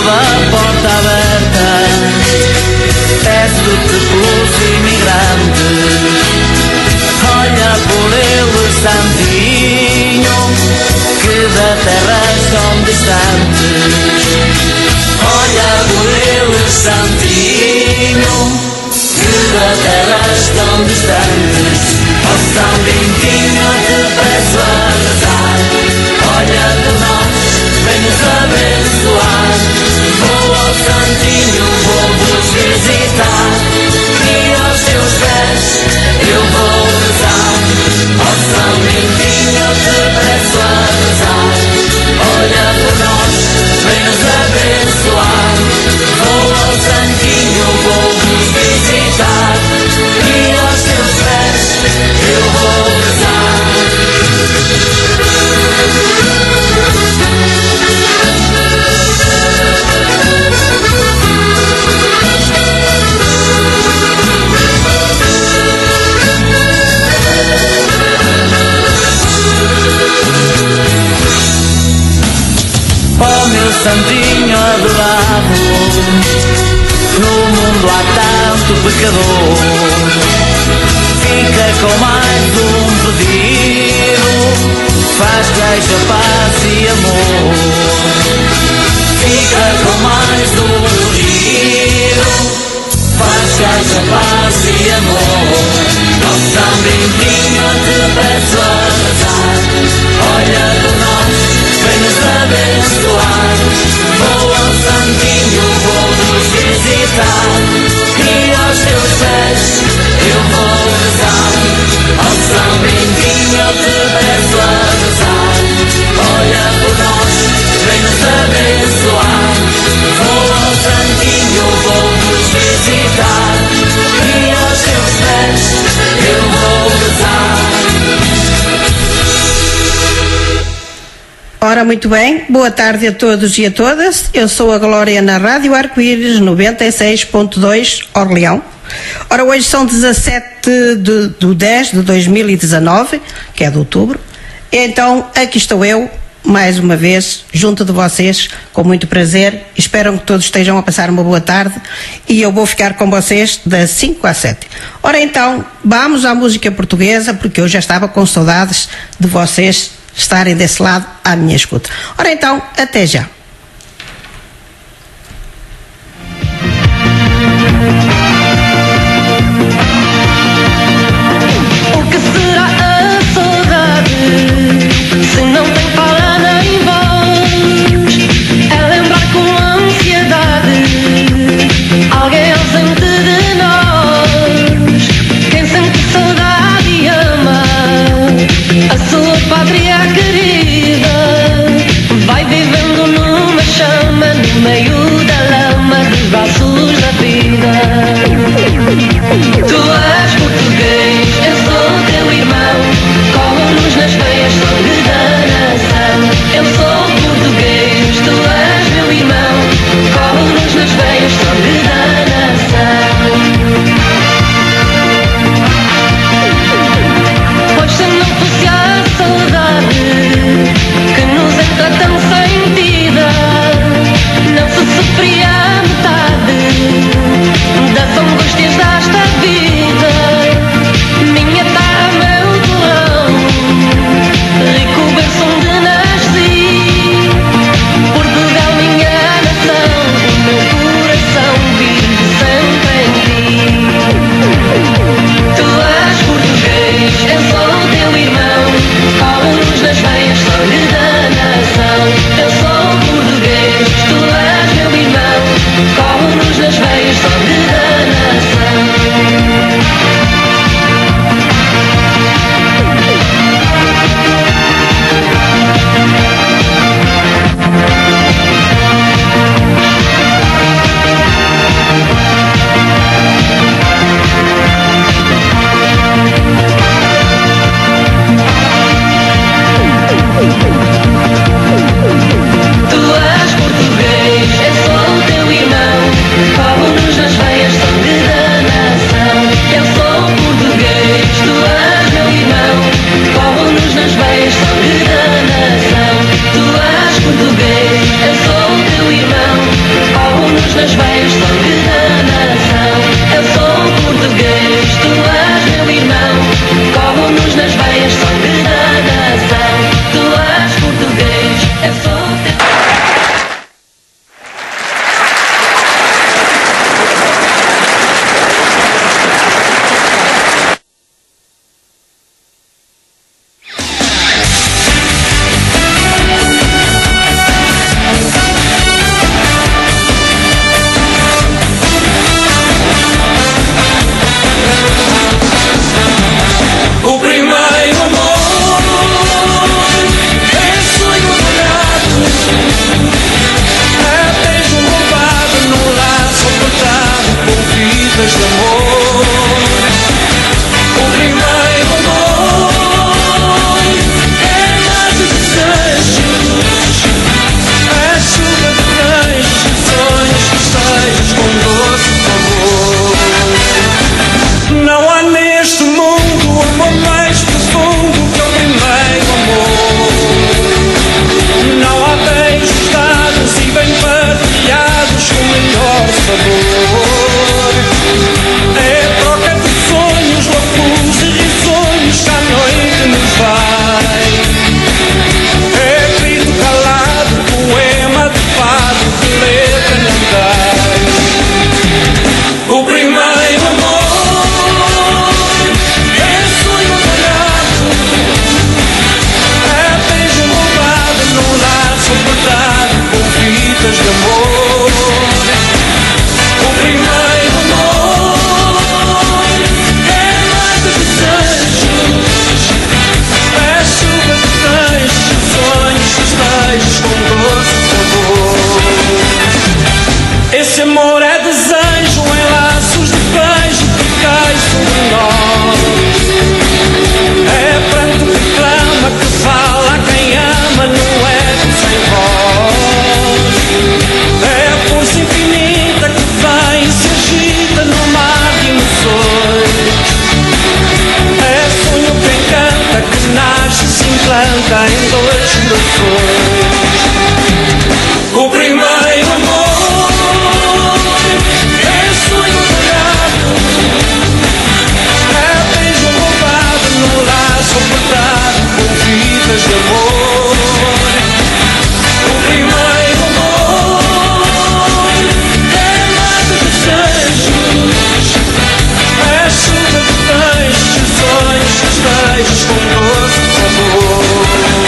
toda a porta aberta, peço-te pelos imigrantes, olha por eles, santinho, que da terra estão distantes. Olha por eles, santinho, que da terra estão distantes. Ó São Bentinho, te peço a rezar, olha por nós, vem nos abençoar. Vou ao santinho, vou-vos visitar, e aos teus pés eu vou rezar. Ó São Bentinho, te peço a rezar, olha por nós, vem nos abençoar. Vou ao santinho, vou-vos visitar, e aos teus pés eu vou rezar. Oh meu santinho adorado, no mundo há tanto pecador, fica com mais um pedido, faz queixa, paz e amor. Fica com mais um pedido, faz queixa, paz e amor. Ó São Bentinho, te peço a rezar, olha por nós, vem nos abençoar. Vou ao santinho, vou-vos visitar, e aos teus pés eu vou rezar. Ó São Bentinho, te peço a rezar, olha por nós, vem nos abençoar. Vou ao santinho, vou-vos visitar, e aos teus pés eu vou rezar. Ora, muito bem, boa tarde a todos e a todas. Eu sou a Glória na Rádio Arco-Íris 96.2 Orleão. Ora, hoje são 17 de 10 de 2019, que é de outubro. Então, aqui estou eu, mais uma vez, junto de vocês, com muito prazer. Espero que todos estejam a passar uma boa tarde e eu vou ficar com vocês das 5 às 7. Ora, então, vamos à música portuguesa, porque eu já estava com saudades de vocês estarem desse lado à minha escuta. Ora então, até já. O que será a saudade, se não tem fala nem voz? É lembrar com ansiedade alguém ausente de nós. Quem sente saudade e ama a sua pátria querida vai vivendo no fitas de amor. O primeiro amor é mar de desejos, é chuva de beijos, sonhos festejos com doce sabor. Esse amor é desejo em laços de beijo que cai sobre nós. É pranto que clama, que fala a quem ama, não é sem voz. É a força infinita que vem e se agita no mar de emoções. É sonho que encanta, que nasce e se implanta em dois corações. O primeiro amor é sonho sagrado, é beijo roubado no laço apertado com fitas de amor. O primeiro amor é mar de desejos, é chuva de beijos, sonhos festejos com doce sabor.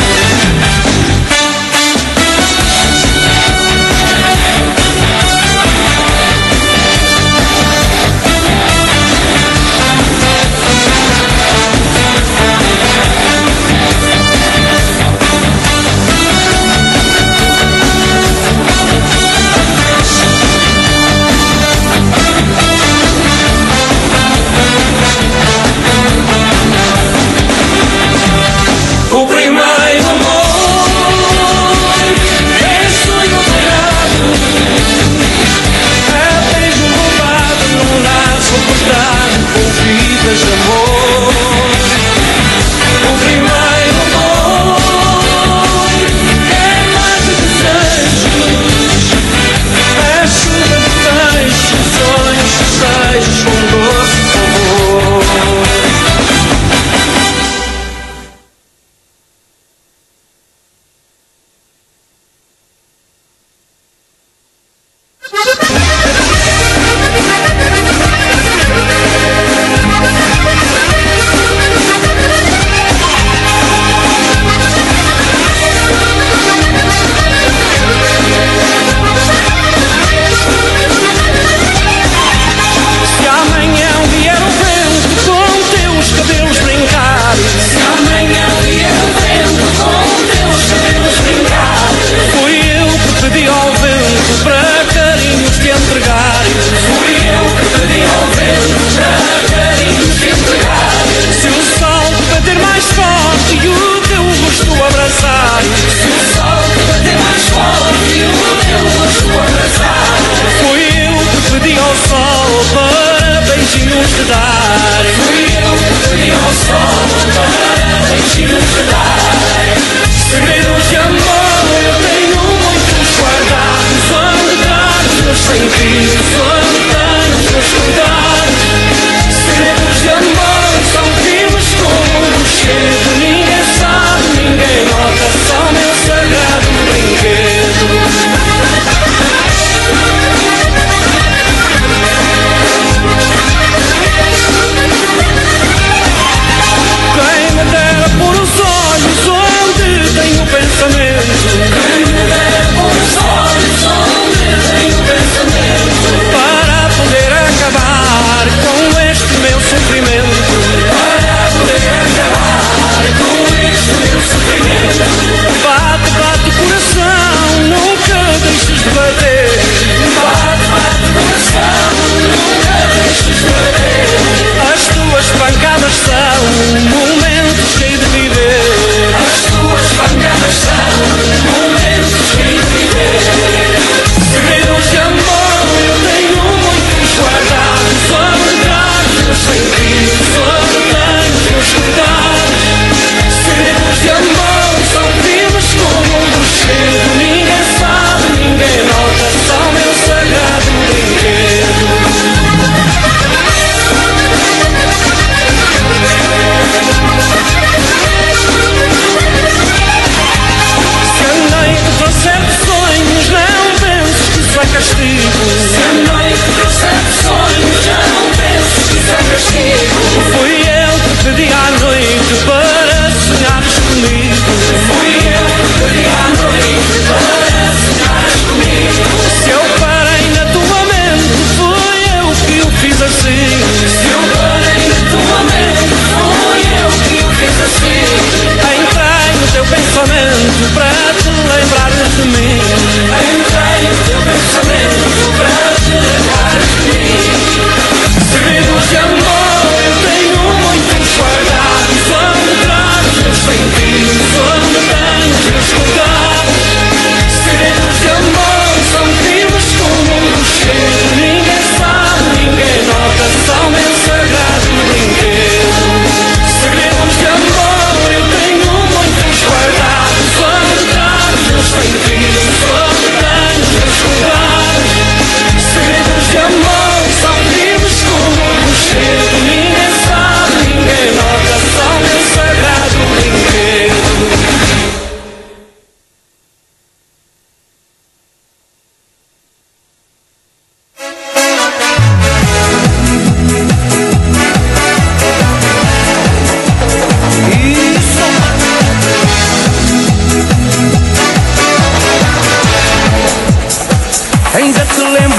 O primeiro amor é sonho sagrado, é beijo roubado num laço apertado com fitas de amor. O primeiro amor é mar de desejos, é chuva de beijos, sonhos festejos com doce sabor. Se amanhã vier o vento com teus cabelos brincar, se amanhã vier o vento com teus cabelos brincar, fui eu que pedi ao vento para carinhos te entregar. Fui eu que pedi ao vento para carinhos te entregar. Se o sol te bater mais forte e o teu rosto abraçar, se o sol te bater mais forte e o teu rosto abraçar, fui eu que pedi ao sol para beijinhos te dar. Fui eu que pedi ao sol para beijinhos te dar. Segredos de amor eu tenho muitos guardados, onde dar os meus sentidos, onde dar os meus cuidados. Segredos de amor são firmes como um rochedo, ninguém sabe, ninguém nota, só meu sagrado brinquedo. Quem me dera pôr os olhos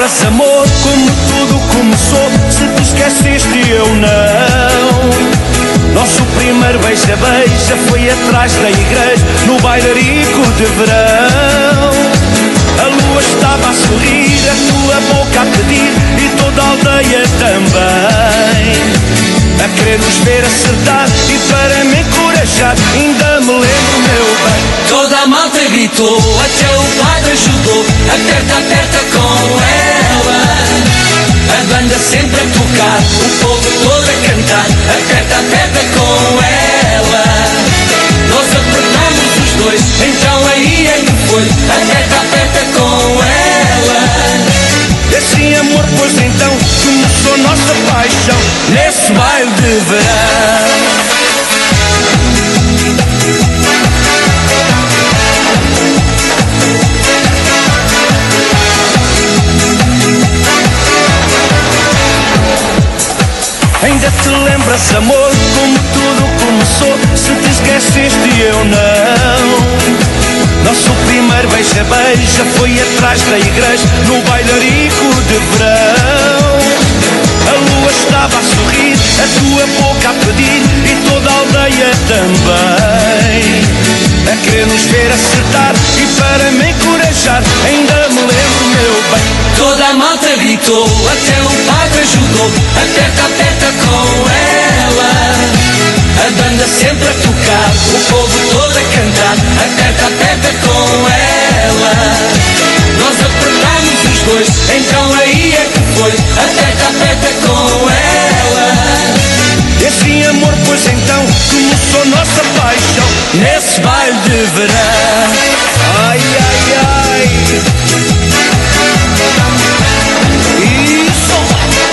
lembras, amor, como tudo começou? Se te esqueceste, eu não. Nosso primeiro beija-beija foi atrás da igreja, no bailarico de verão. A lua estava a sorrir, a tua boca a pedir, e toda a aldeia também, a querer nos ver acertar e para me encorajar. Ainda me lembro, meu bem. Toda a malta gritou, até o padre ajudou. Aperta, aperta com ela. A banda sempre a tocar, o povo todo a cantar. Aperta, aperta com ela. Nós apertamos os dois, então aí é que foi. Aperta, aperta com ela. E assim, amor, pois então começou nossa paixão nesse baile de verão. Ainda te lembras, amor, como tudo começou? Se te esqueceste, eu não. Nosso primeiro beija-beija foi atrás da igreja, no bailarico de verão. A lua estava a sorrir, a tua boca a pedir, e toda a aldeia também, a querer nos ver acertar e para me encorajar. Ainda me lembro, meu bem. Toda a malta gritou, até o padre ajudou. Aperta, aperta com ela. A banda sempre a tocar, o povo todo a cantar. Aperta, aperta com ela. Nós apertamos os dois, então aí é que foi. Aperta, aperta com ela. E assim, amor, pois então começou nossa paixão nesse baile de verão. Ai, ai, ai. Isso.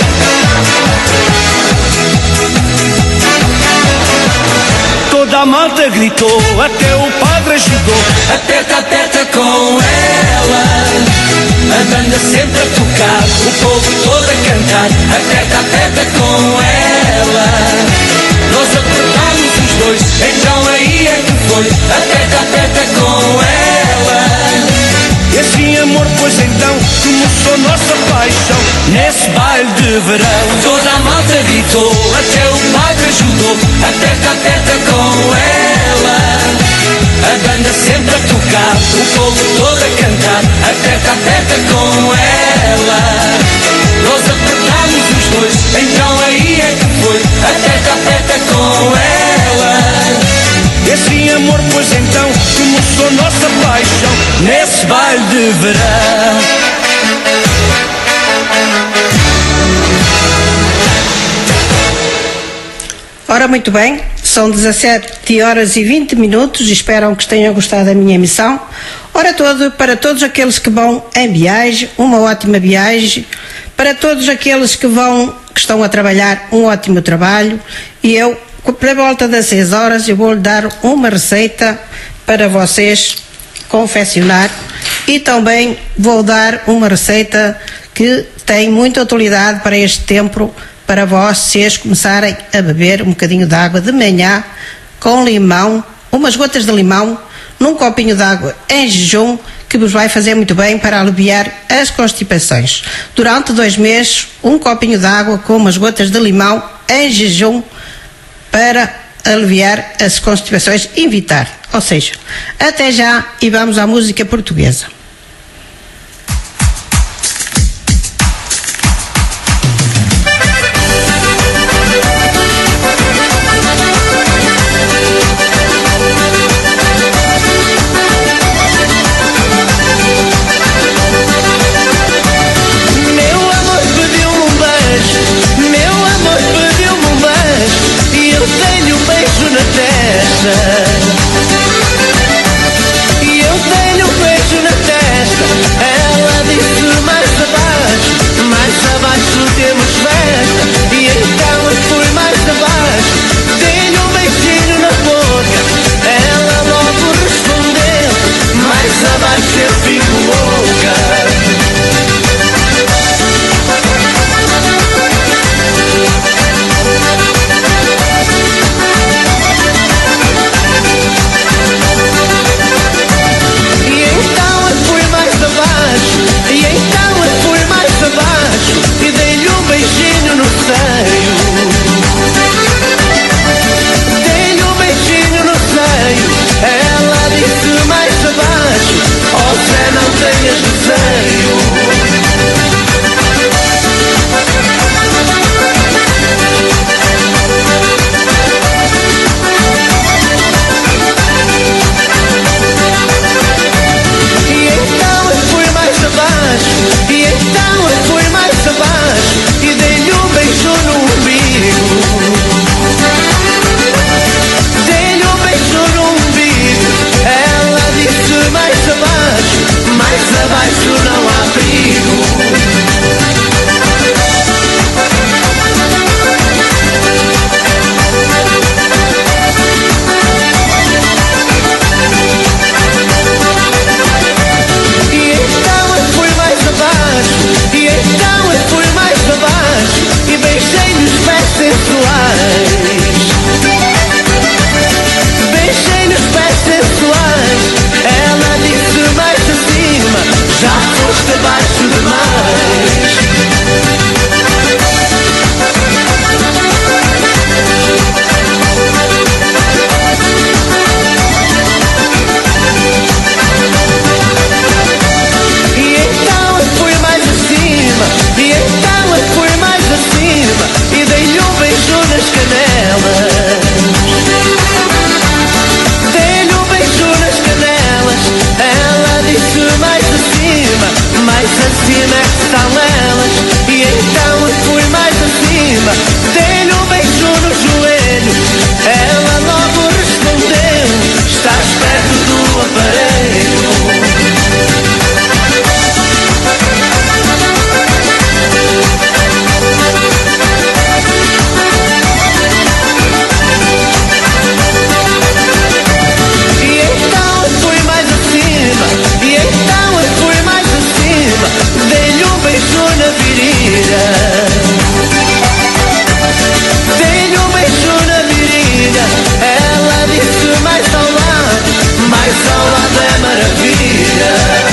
Toda a malta gritou, até o padre ajudou. Aperta, aperta com ela. A banda sempre a tocar, o povo todo a cantar. Aperta, aperta com ela. Nós apertamos os dois, então aí é que foi. Aperta, aperta com ela. E assim, amor, pois então começou nossa paixão nesse baile de verão. Toda a malta gritou, até o padre ajudou. Aperta, aperta com ela. A banda sempre a tocar, o povo todo a cantar. Aperta, aperta com ela. Nós apertamos os dois, então aí é que foi. Aperta, aperta com ela. E assim, amor, pois então começou nossa paixão nesse baile de verão. Ora, muito bem, são 17h20. Espero que tenham gostado da minha emissão. Ora, para todos aqueles que vão em viagem, uma ótima viagem. Para todos aqueles que estão a trabalhar, um ótimo trabalho. E eu, por volta das 6 horas, eu vou-lhe dar uma receita para vocês confeccionar. E também vou dar uma receita que tem muita utilidade para este tempo, para vocês começarem a beber um bocadinho de água de manhã com limão, umas gotas de limão, num copinho de água em jejum, que vos vai fazer muito bem para aliviar as constipações. Durante 2 meses, um copinho de água com umas gotas de limão em jejum para aliviar as constipações, evitar. Ou seja, até já e vamos à música portuguesa. E eu tenho um beijo na testa. são elas. E então eu fui mais acima, dei-lhe um beijo no joelho. Ela logo respondeu: estás perto do aparelho. Dei-lhe um beijo na virilha. Dei-lhe um beijo na virilha. Ela disse: mais ao lado é maravilha.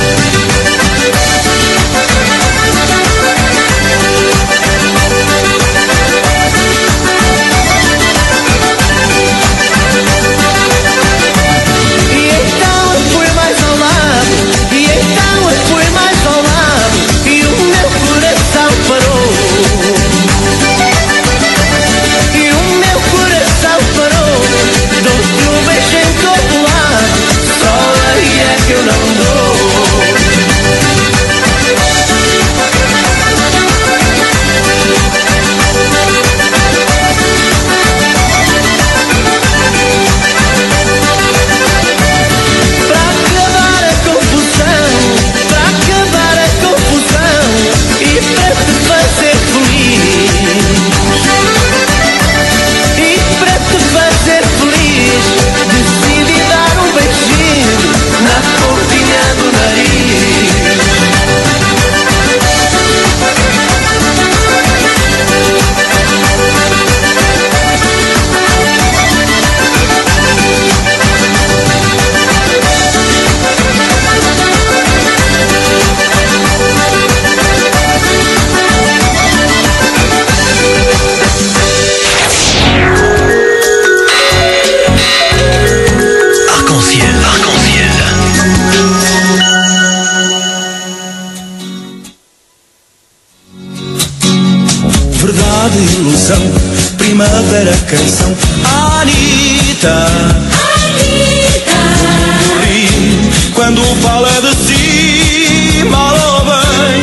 Primavera, canção, Anitta. Todo mundo ri quando fala de si, mal ou bem.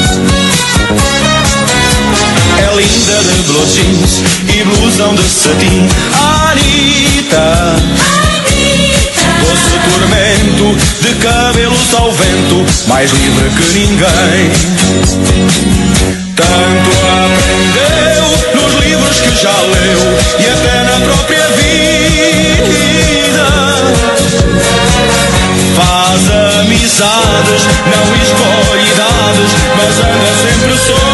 É linda de blue jeans e blusão de cetim, Anitta. Doce tormento de cabelos ao vento, mais livre que ninguém. Tanto aprendeu nos livros que já leu e até na própria vida. Faz amizades, não escolhe idades, mas anda sempre só.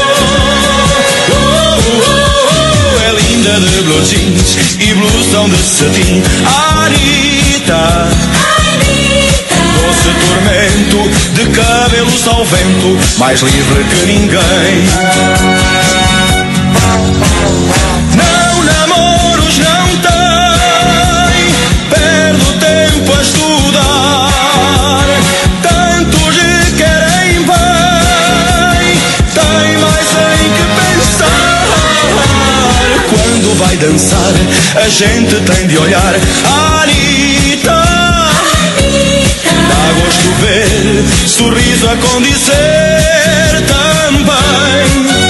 É linda de blue jeans e blusão de cetim, Anitta. Doce tormento de cabelos ao vento, mais livre que ninguém. Não namoros não tem, perde o tempo a estudar. Tantos lhe querem bem, tem mais em que pensar. Quando vai dançar, a gente tem de olhar, Anitta. Dá gosto ver, sorriso a condizer também.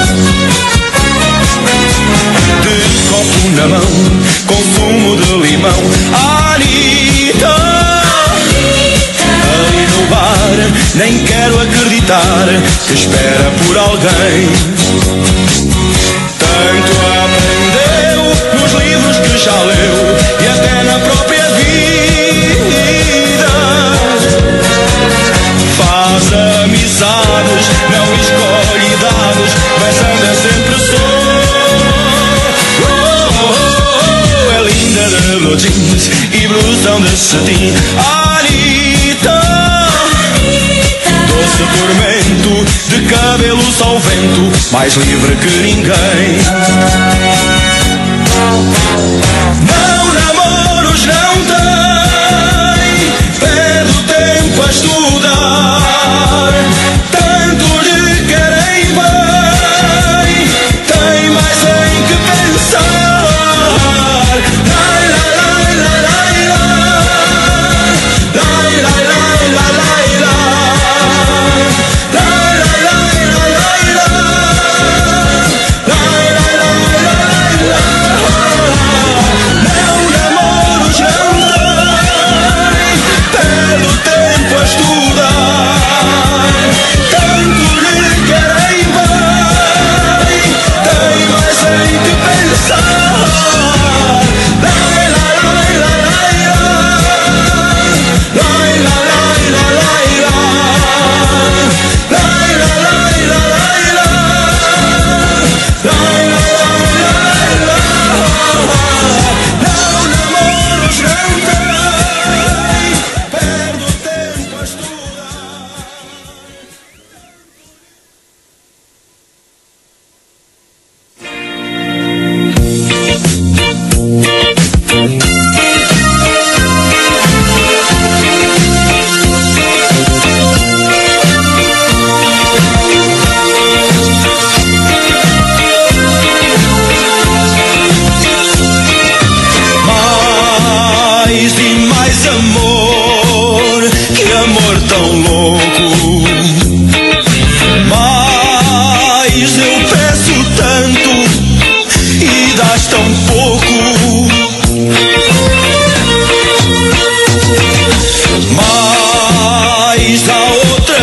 De copo na mão, consumo de limão, Anitta. Ali no bar, nem quero acreditar que espera por alguém. Tanto aprendeu nos livros que já leu e até na própria vida. Faz amizades, não escolhe idades, mas anda sempre só. É linda de blue jeans e blusão de cetim, Anitta. Doce tormento de cabelos ao vento, mais livre que ninguém. Não namoros não tem, perde o tempo a estudar. Tanto lhe querem bem, tem mais em que pensar. Lai, lai, lai, lai, lai, lai, lai, lai, lai, lai, lai, lai, lai, lai, lai.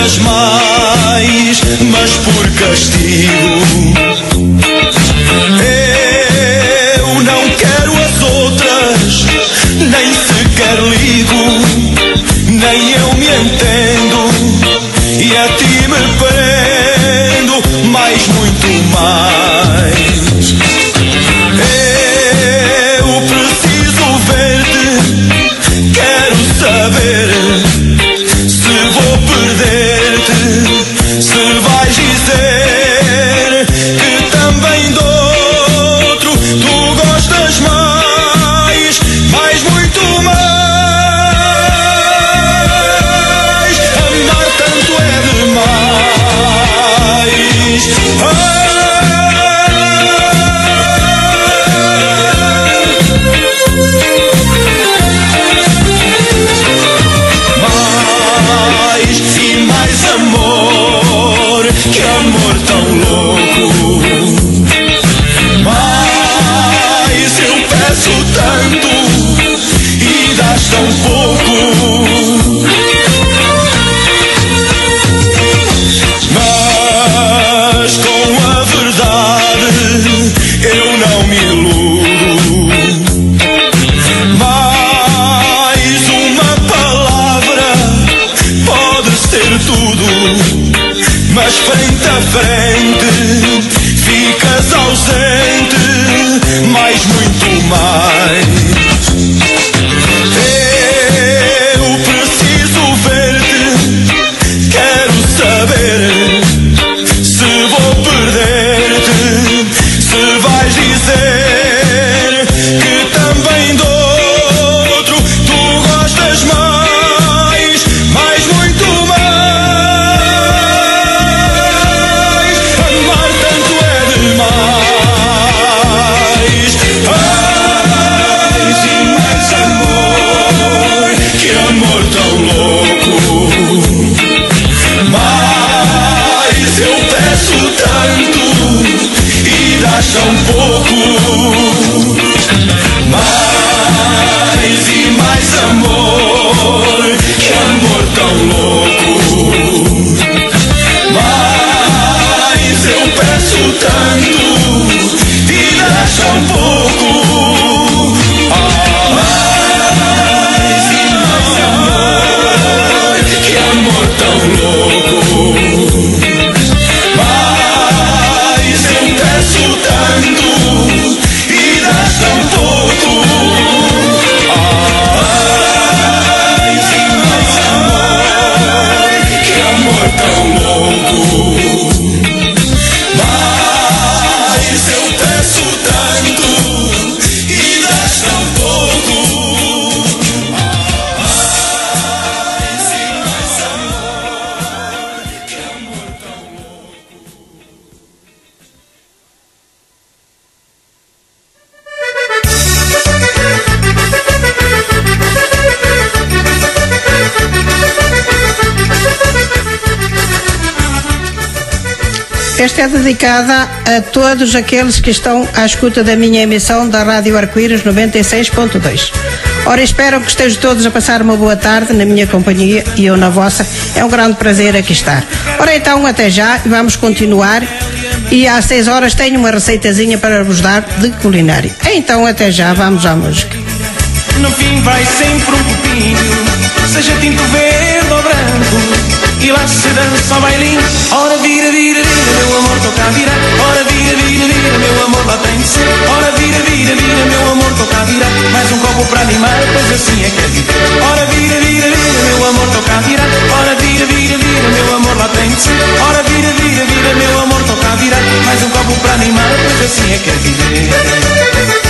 outras mais, mas por castigo. Eu não quero as outras, nem sequer ligo, nem eu me entendo, e a ti me prendo, mais muito mais. Eu preciso ver-te, quero saber se vou perder-te, se vais dizer que também do outro tu gostas mais, mais muito mais. Amar tanto é demais. Mais e mais amor, que amor tão louco. Mas eu peço tanto e dás tão pouco. Mas com a verdade eu não me iludo. Mais uma palavra pode ser tudo, mas frente a frente ficas ausente, mais muito mais. Eu preciso ver-te, quero saber se vou perder-te, se vais dizer que também do outro tu gostas mais, mais muito mais. Amar tanto é demais. Mais e mais amor, que amor tão louco. Mas eu peço tanto e dás tão pouco. Mais e mais amor, que amor tão louco. Mas eu peço tanto e dás tão pouco. Mais e mais amor, que amor tão louco. Mas eu peço tanto e dás tão pouco. Mais e mais amor, que amor tão louco. Mas eu peço tanto e dás tão pouco. Mais e mais amor, que amor tão louco. Esta é dedicada a todos aqueles que estão à escuta da minha emissão da Rádio Arco-Íris 96.2. Ora, espero que estejam todos a passar uma boa tarde na minha companhia e eu na vossa. É um grande prazer aqui estar. Ora, então, até já e vamos continuar. E às 6 horas tenho uma receitazinha para vos dar de culinária. Então, até já, vamos à música. No fim vai sempre um copinho, seja tinto verde ou branco, e lá se dança ao bailinho. Ora vira, vira, vira, meu amor, toca a virar. Ora vira, vira, vira, meu amor, lá tem de ser. Ora vira, vira, vira, meu amor, toca a virar. Mais um copo para animar, pois assim é que é viver. Ora vira, vira, vira, meu amor, toca a virar. Ora vira, vira, vira, meu amor, lá tem de ser. Ora vira, vira, vira, meu amor, toca a virar. Mais um copo para animar, pois assim é que é viver.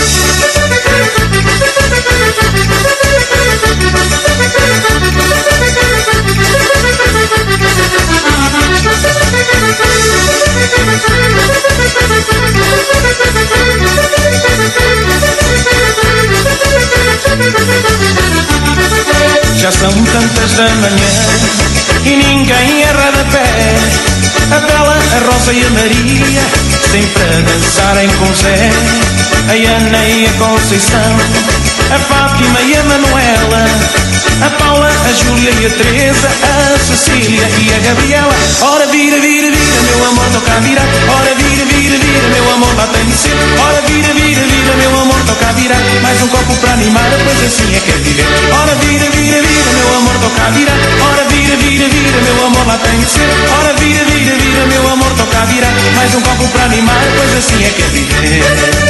Já são tantas da manhã e ninguém erra de pé. a Bela, a Rosa e a Maria, sempre a dançarem com Zé, a Ana e a Conceição, a Fátima e a Manuela, a Paula, a Júlia e a Teresa, a Cecília e a Gabriela. Ora vira, vira, vira, meu amor, toca a virar. Ora vira, vira, vira, meu amor, lá tem de ser. Ora vira, vira, vira, meu amor, toca a virar. Mais um copo para animar, pois assim é que é viver. Ora vira, vira, vira, meu amor, toca a virar. Ora vira, vira, vira, meu amor, lá tem de ser. Ora vira, vira, vira, meu amor, toca a virar. Mais um copo para animar, pois assim é que é viver.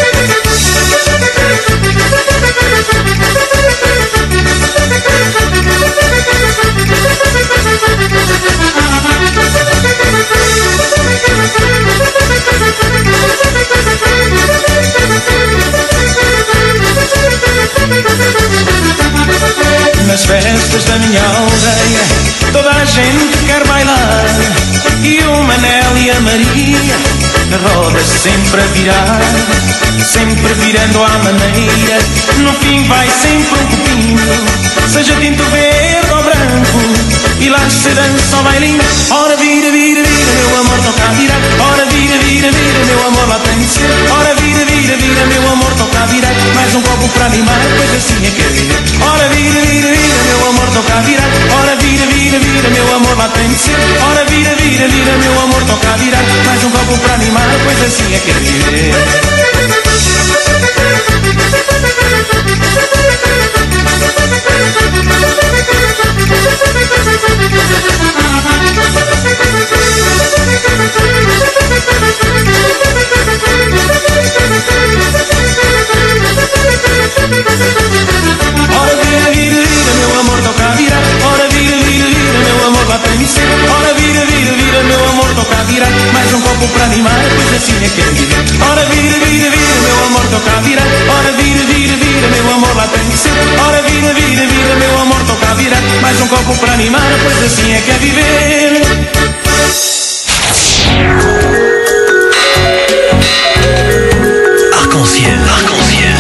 Nas festas da minha aldeia toda a gente quer bailar, e o Manel e a Maria na roda sempre a virar, sempre virando à maneira. No fim vai sempre um copinho, seja tinto verde ou branco, e lá se dança ao bailinho. Ora vira, vira, vira, meu amor, toca a virar. Ora vira, vira, vira, meu amor, lá tem de ser. Ora vira, vira, vira, meu amor, toca a virar. Mais um copo para animar, pois assim é que é viver. Ora vira, vira, vira, meu amor, toca a virar. Ora vira, vira, vira, meu amor, lá tem de ser. Ora vira, vira, vira, meu amor, toca a virar. Mais um copo para animar, pois assim é que é viver. Ora vira, vira, vira, meu amor, toca a virar. Ora vira, vira, vira, meu amor, lá tem de ser. Ora vira, vira, vira, meu amor, toca a virar. Mais um copo para animar, pois assim é que é viver. Ora vira, vira, vira, meu amor, toca a virar. Ora vira, vira, vira, meu amor, lá tem de ser. Ora vira, vira, vira, meu amor, toca a virar. Mais um copo para animar, pois assim é que é viver. Arc-en-ciel, arc-en-ciel.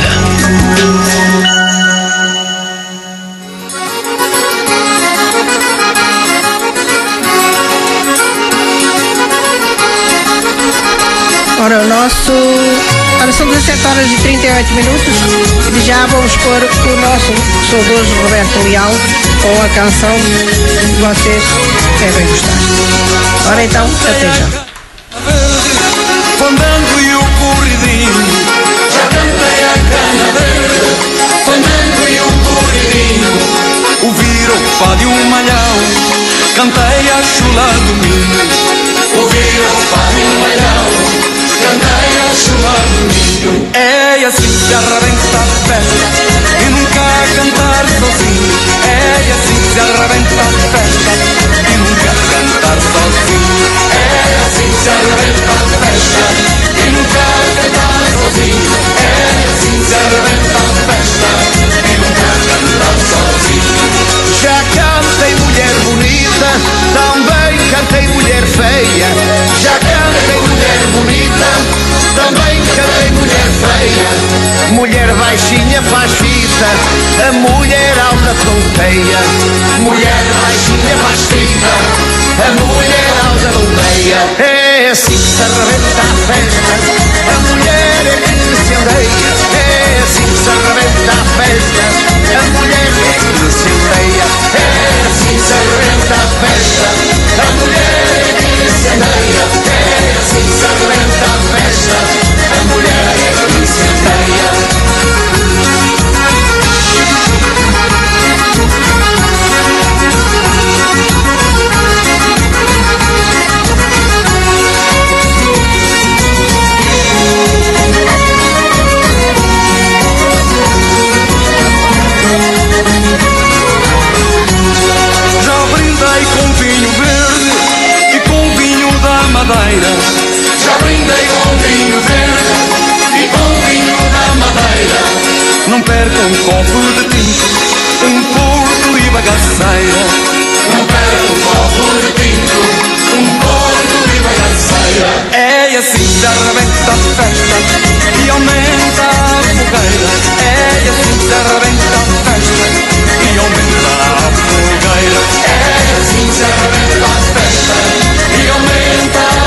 Ora, são 17 horas e 38 minutos e já vamos pôr o nosso saudoso Roberto Leal com a canção que vocês devem gostar. Ora então, até já. Fandango e o corridinho, Já cantei a cana verde, fandango e um corridinho. ouviram o pá de um malhão, cantei a chula do milho. Ouviram o pá de um malhão, cantei a chula do milho. É assim que se arrebenta a festa, e nunca a cantar sozinho. É assim que se arrebenta a festa, e nunca a cantar sozinho. É assim que se arrebenta a festa, e nunca a cantar sozinho. É assim que se arrebenta a festa, e nunca a cantar sozinho. Já cantei mulher bonita, também cantei mulher feia. Já cantei mulher bonita, também cantei mulher feia. Mulher baixinha faz fita, a mulher alta tonteia. Mulher baixinha faz fita, a mulher alta tonteia. É assim que se arrebenta a festa, a mulher é que se andeia. É assim que se arrebenta a festa, a mulher é que se andeia. É assim que se arrebenta a festa, a mulher é que se andeia. É assim que se arrebenta a festa, a mulher é que se andeia. Já brindei com vinho verde e com vinho da Madeira. Já brindei com vinho verde e com vinho da Madeira. Não perca um copo de tinto, um porto e bagaceira. Não perca um copo de tinto, um porto e bagaceira. É assim que se arrebenta a festa e aumenta a fogueira. É assim que se arrebenta a festa e aumenta a fogueira. É assim que se arrebenta a festa e aumenta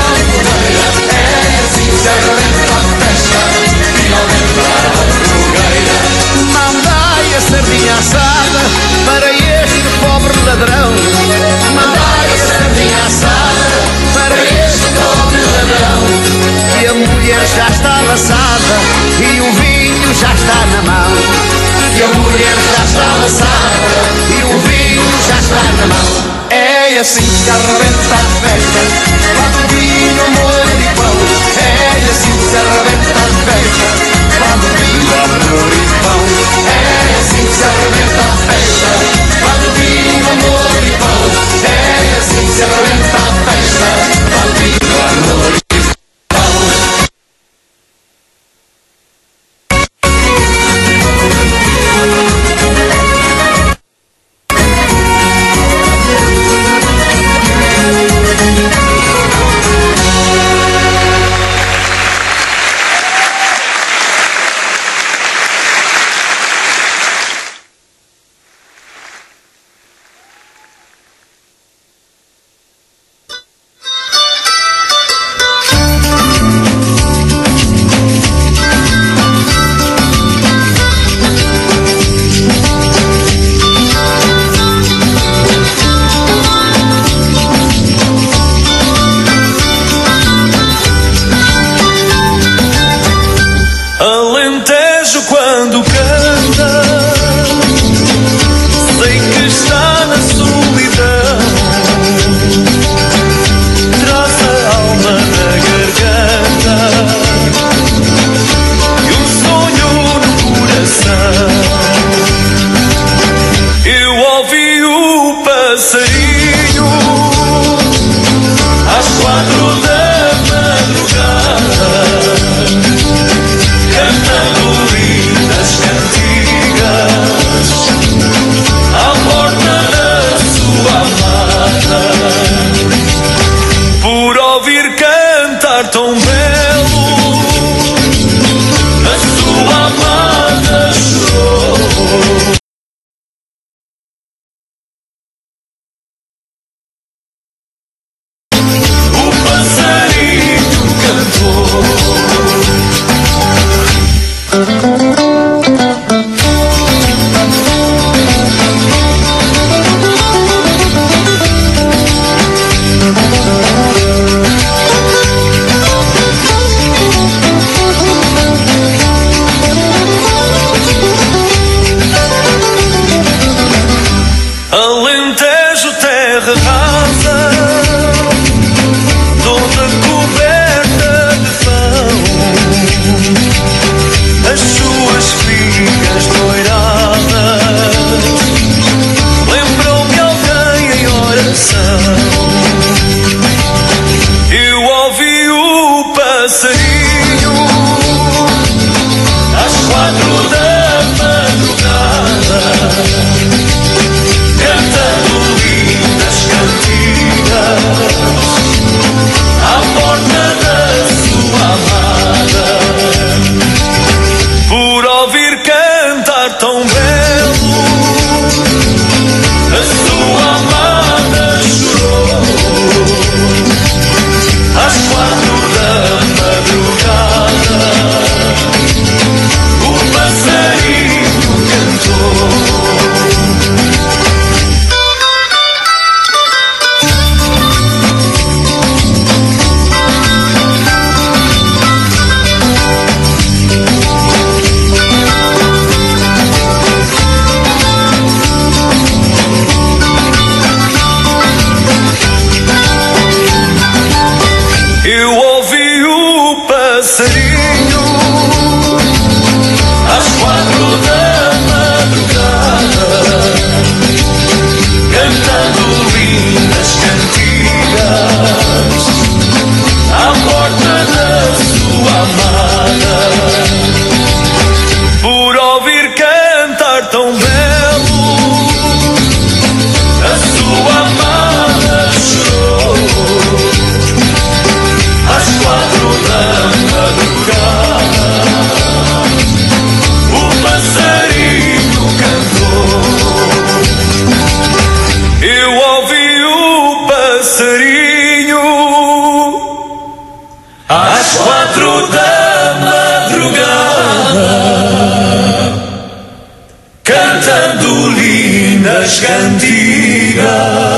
na mão. É assim que se arrebenta a festa, quando o vinho, molho e pão. É assim que se arrebenta a festa, quando o vinho, amor e pão. É assim que se arrebenta a festa, quando o vinho, amor e pão. É assim que se arrebenta a festa, quando o vinho, amor e pão. Alentejo quando canta, sei que está na solidão, traz a alma na garganta e um sonho no coração. Eu ouvi o passarinho às 4 da madrugada, cantando lindas cantigas à porta da sua amada. Por ouvir cantar tão belo, a sua amada chorou. O passarinho cantou. Alentejo, terra rasa, toda coberta de pão, as suas espigas doiradas lembram-me alguém em oração. Eu ouvi o passarinho às 4 da madrugada, cantando lindas cantigas à porta da sua amada. Por ouvir cantar tão belo, a sua amada chorou. Às 4 da madrugada, o passarinho cantou. Eu ouvi o passarinho às 4 da madrugada, cantando lindas cantigas à porta da sua amada. Por ouvir cantar tão belo, a sua amada chorou. Às 4 da madrugada, o passarinho cantou. Eu ouvi o passarinho às 4 da madrugada, cantando lindas cantigas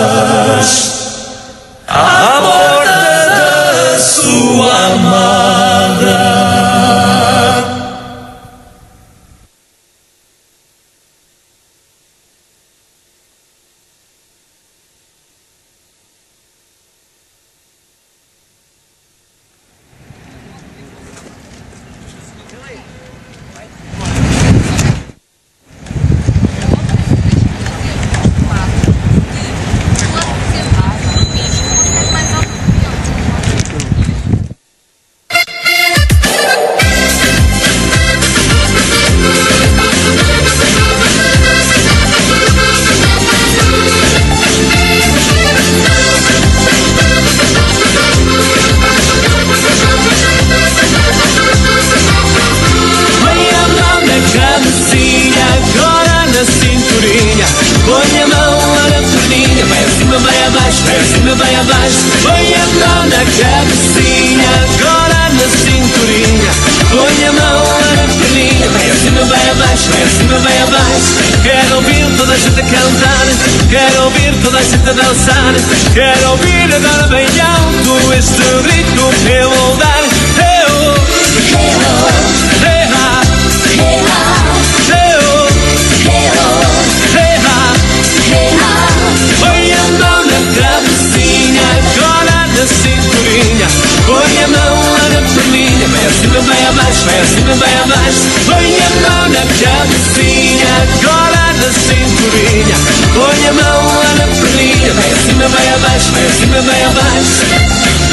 à porta da sua amada. na cabecinha, agora na cinturinha. Põe a mão lá na perninha, vai acima, vai abaixo, vai acima, vai abaixo. Quero ouvir toda a gente a cantar, quero ouvir toda a gente a dançar. Quero ouvir agora bem alto este grito que eu vou dar. Hey-oh, hey-oh, hey-ha, hey-ha, hey-oh, hey-oh, hey-ha, hey-ha. Põe a mão na cabecinha, agora na cinturinha. Põe a mão lá na perninha, vai acima, vai abaixo, vai acima, vai abaixo. Põe a mão na cabecinha, agora na cinturinha. Põe a mão lá na perninha, vai acima, vai abaixo, vai acima, vai abaixo.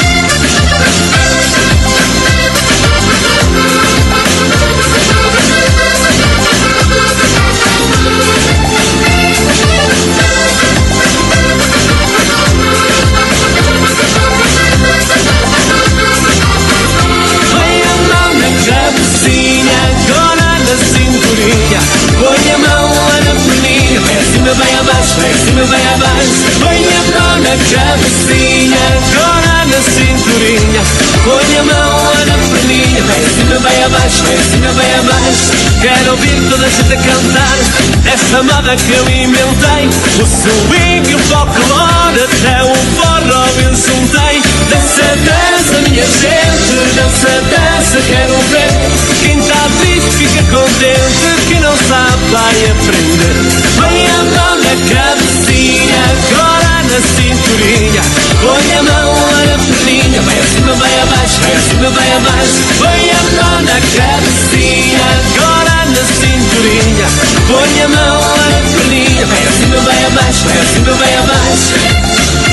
Põe a mão lá na perninha, vai acima, vai abaixo, vai acima, vai abaixo. Põe a mão na cabecinha, agora na cinturinha. Põe a mão lá na perninha, vai acima, vai abaixo, vai acima, vai abaixo. Quero ouvir toda a gente a cantar esta moda que eu inventei. O swing, o folclore, até o forró eu juntei. Dança, dança, minha gente, dança, dança, quero ver. Quem está triste fica contente, quem não sabe vai aprender. Põe a mão na cabecinha, agora na cinturinha. Põe a mão lá na perninha, vai acima, vai abaixo, vai acima, vai abaixo. Põe a mão na cabecinha, agora na cinturinha. Põe a mão lá na perninha, vai acima, vai abaixo, vai acima, vai abaixo.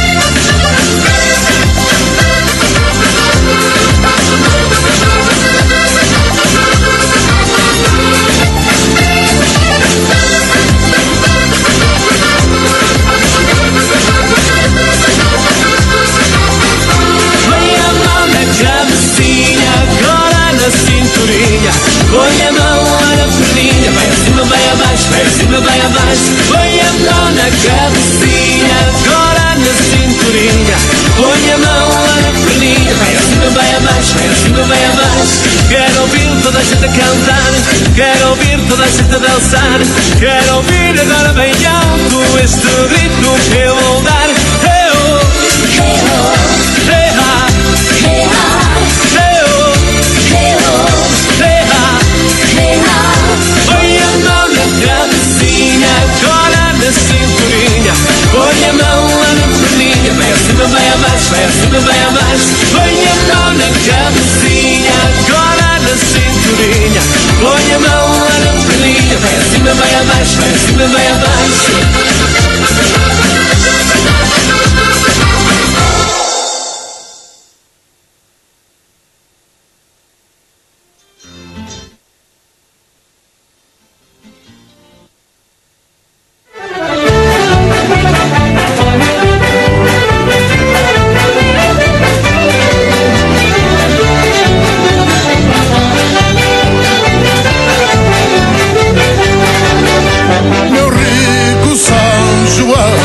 Põe a mão lá na perninha, vai acima, vai abaixo, vai acima, vai abaixo. Põe a mão na cabecinha, agora na cinturinha. Põe a mão lá na perninha, vai acima, vai abaixo, vai acima, vai abaixo. Quero ouvir toda a gente a cantar, quero ouvir toda a gente a dançar. Quero ouvir agora bem alto este grito que eu vou dar. Hey-oh, hey-oh, hey-ha, hey-ha, hey-oh, hey-oh, hey-ha. Põe a mão na cabecinha, agora na cinturinha. Põe a mão lá na perninha, vai acima, vai abaixo, vai acima, vai abaixo. Põe a mão na cabecinha, agora na cinturinha. Põe a mão lá na perninha, vai acima, vai abaixo, vai acima, vai abaixo. Meu rico São João,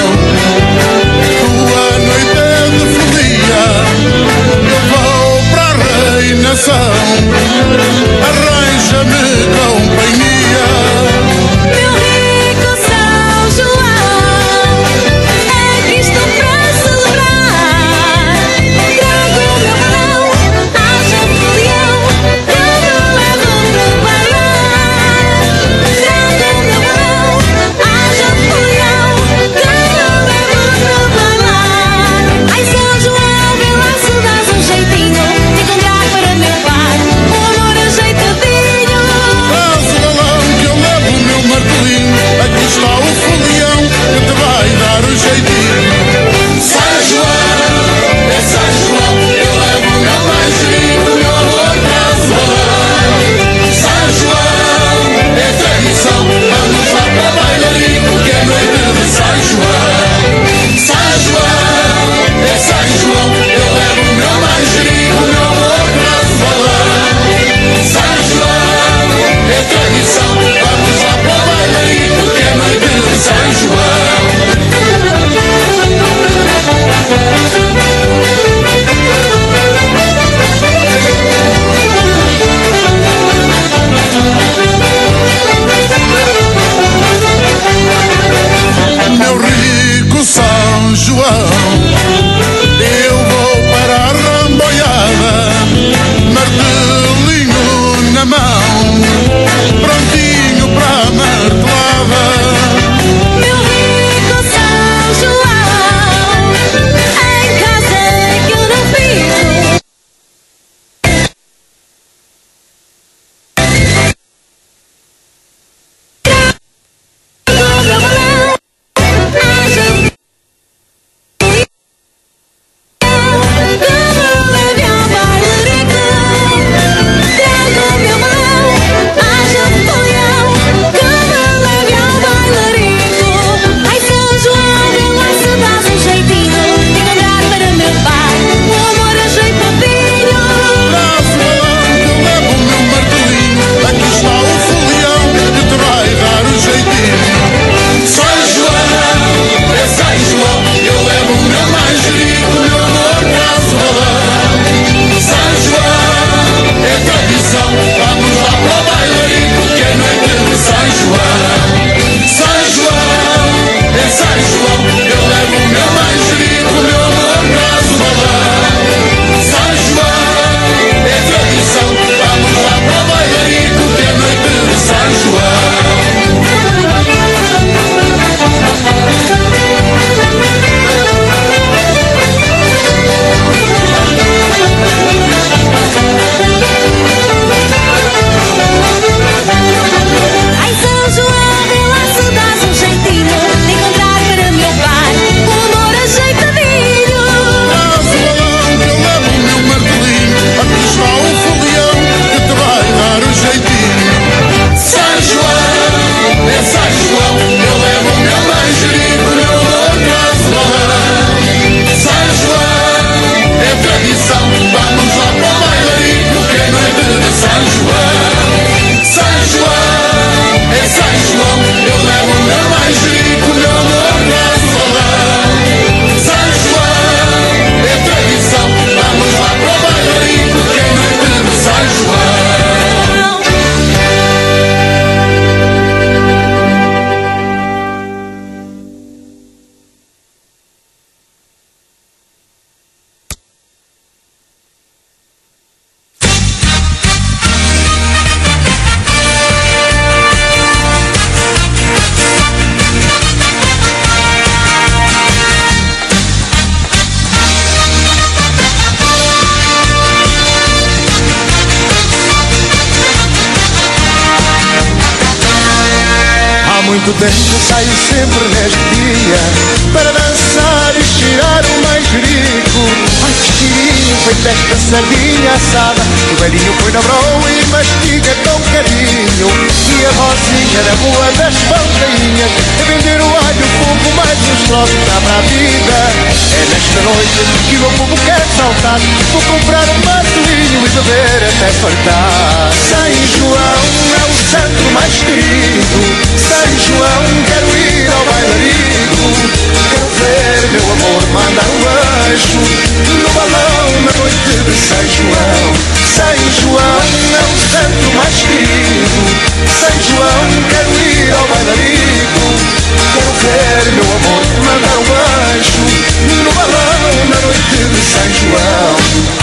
muito tempo saio sempre neste dia para dançar e cheirar o manjerico. Ai, que cheirinho feito esta sardinha assada, o velhinho põe na broa e mastiga com carinho. E a Rosinha na rua das pantainhas a vender o alho, o fogo, mais uns trocos dá para a vida. É nesta noite que o meu povo quer saltar, vou comprar um martelinho e beber até fartar. São João é o santo mais querido, São João quero ir ao bailarico. Quero ver meu amor mandar um beijo no balão na noite de São João. São João é o santo mais querido, São João quero ir ao bailarico. Quero ver meu amor mandar um beijo no balão na noite de São João.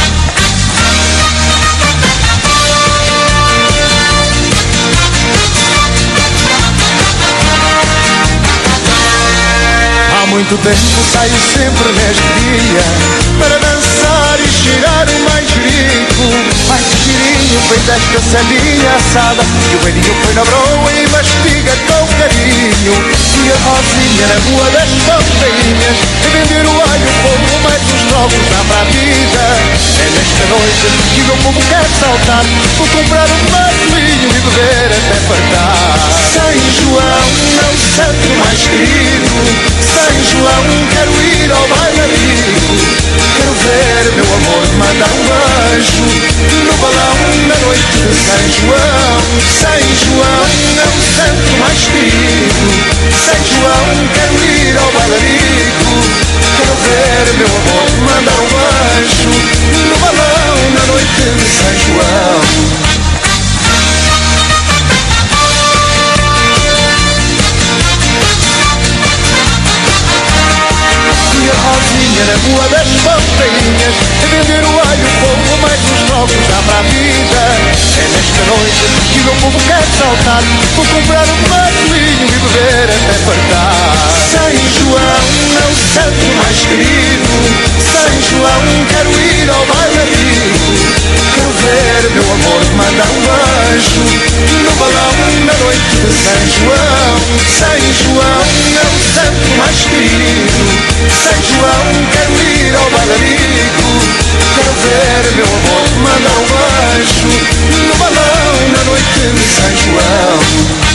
Há muito tempo saio sempre neste dia para dançar e cheirar o manjerico. Ai, que cheirinho feito esta sardinha assada, e o velhinho põe na broa e mastiga com carinho. E a Rosinha na rua das pantainhas a vender o alho, o fogo, mais uns trocos dá para a vida. É nesta noite que o meu povo quer saltar, vou comprar um martelinho e beber até fartar. São João é o santo mais querido, São João quero ir ao bailarico. Quero ver meu amor mandar um beijo no balão na noite de São João. São João é o santo mais querido, São João quero ir ao bailarico. Quero ver meu amor mandar um beijo no balão na noite de São João. E a Rosinha na rua das pantainhas a vender o alho, o fogo, mais uns trocos dá para a vida. É nesta noite que o meu povo quer saltar, vou comprar um martelinho e beber até fartar. São João é o santo mais querido, São João quero ir ao bailarico. Quero ver meu amor mandar um beijo no balão na noite de São João. São João é o santo mais querido, São João quero ir ao bailarico. Quero ver meu amor mandar um beijo no balão na noite de São João.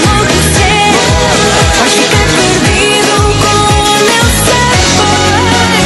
Vai ficar perdido com o meu sabor.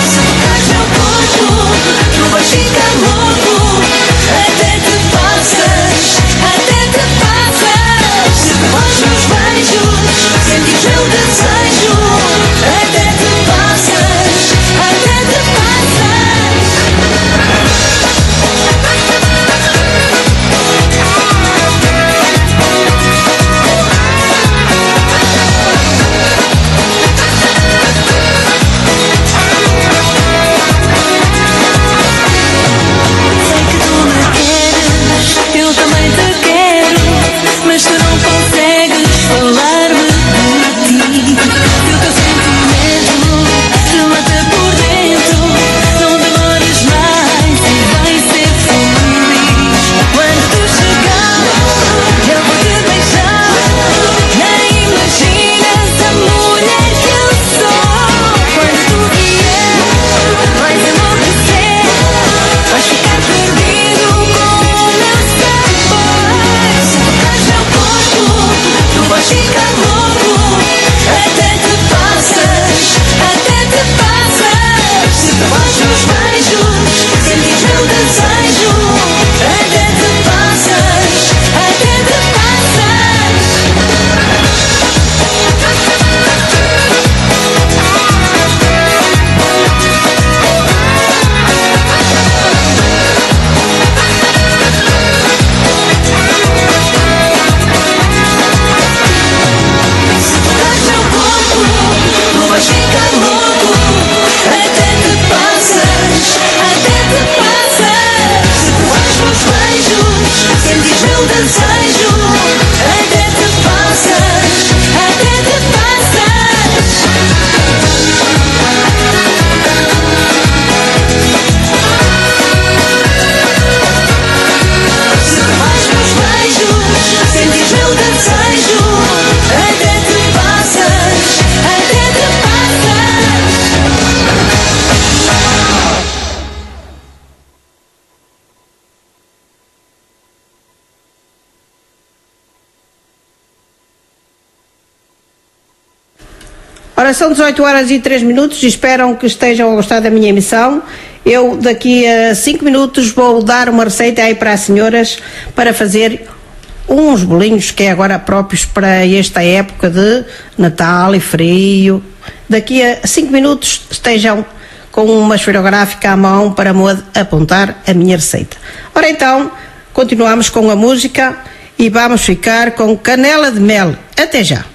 Ora, são 18 horas e 3 minutos e espero que estejam a gostar da minha emissão. Eu, daqui a 5 minutos, vou dar uma receita aí para as senhoras para fazer uns bolinhos que é agora próprios para esta época de Natal e frio. Daqui a 5 minutos estejam com uma esferográfica à mão para me apontar a minha receita. Ora então, continuamos com a música e vamos ficar com Canela de Mel. Até já!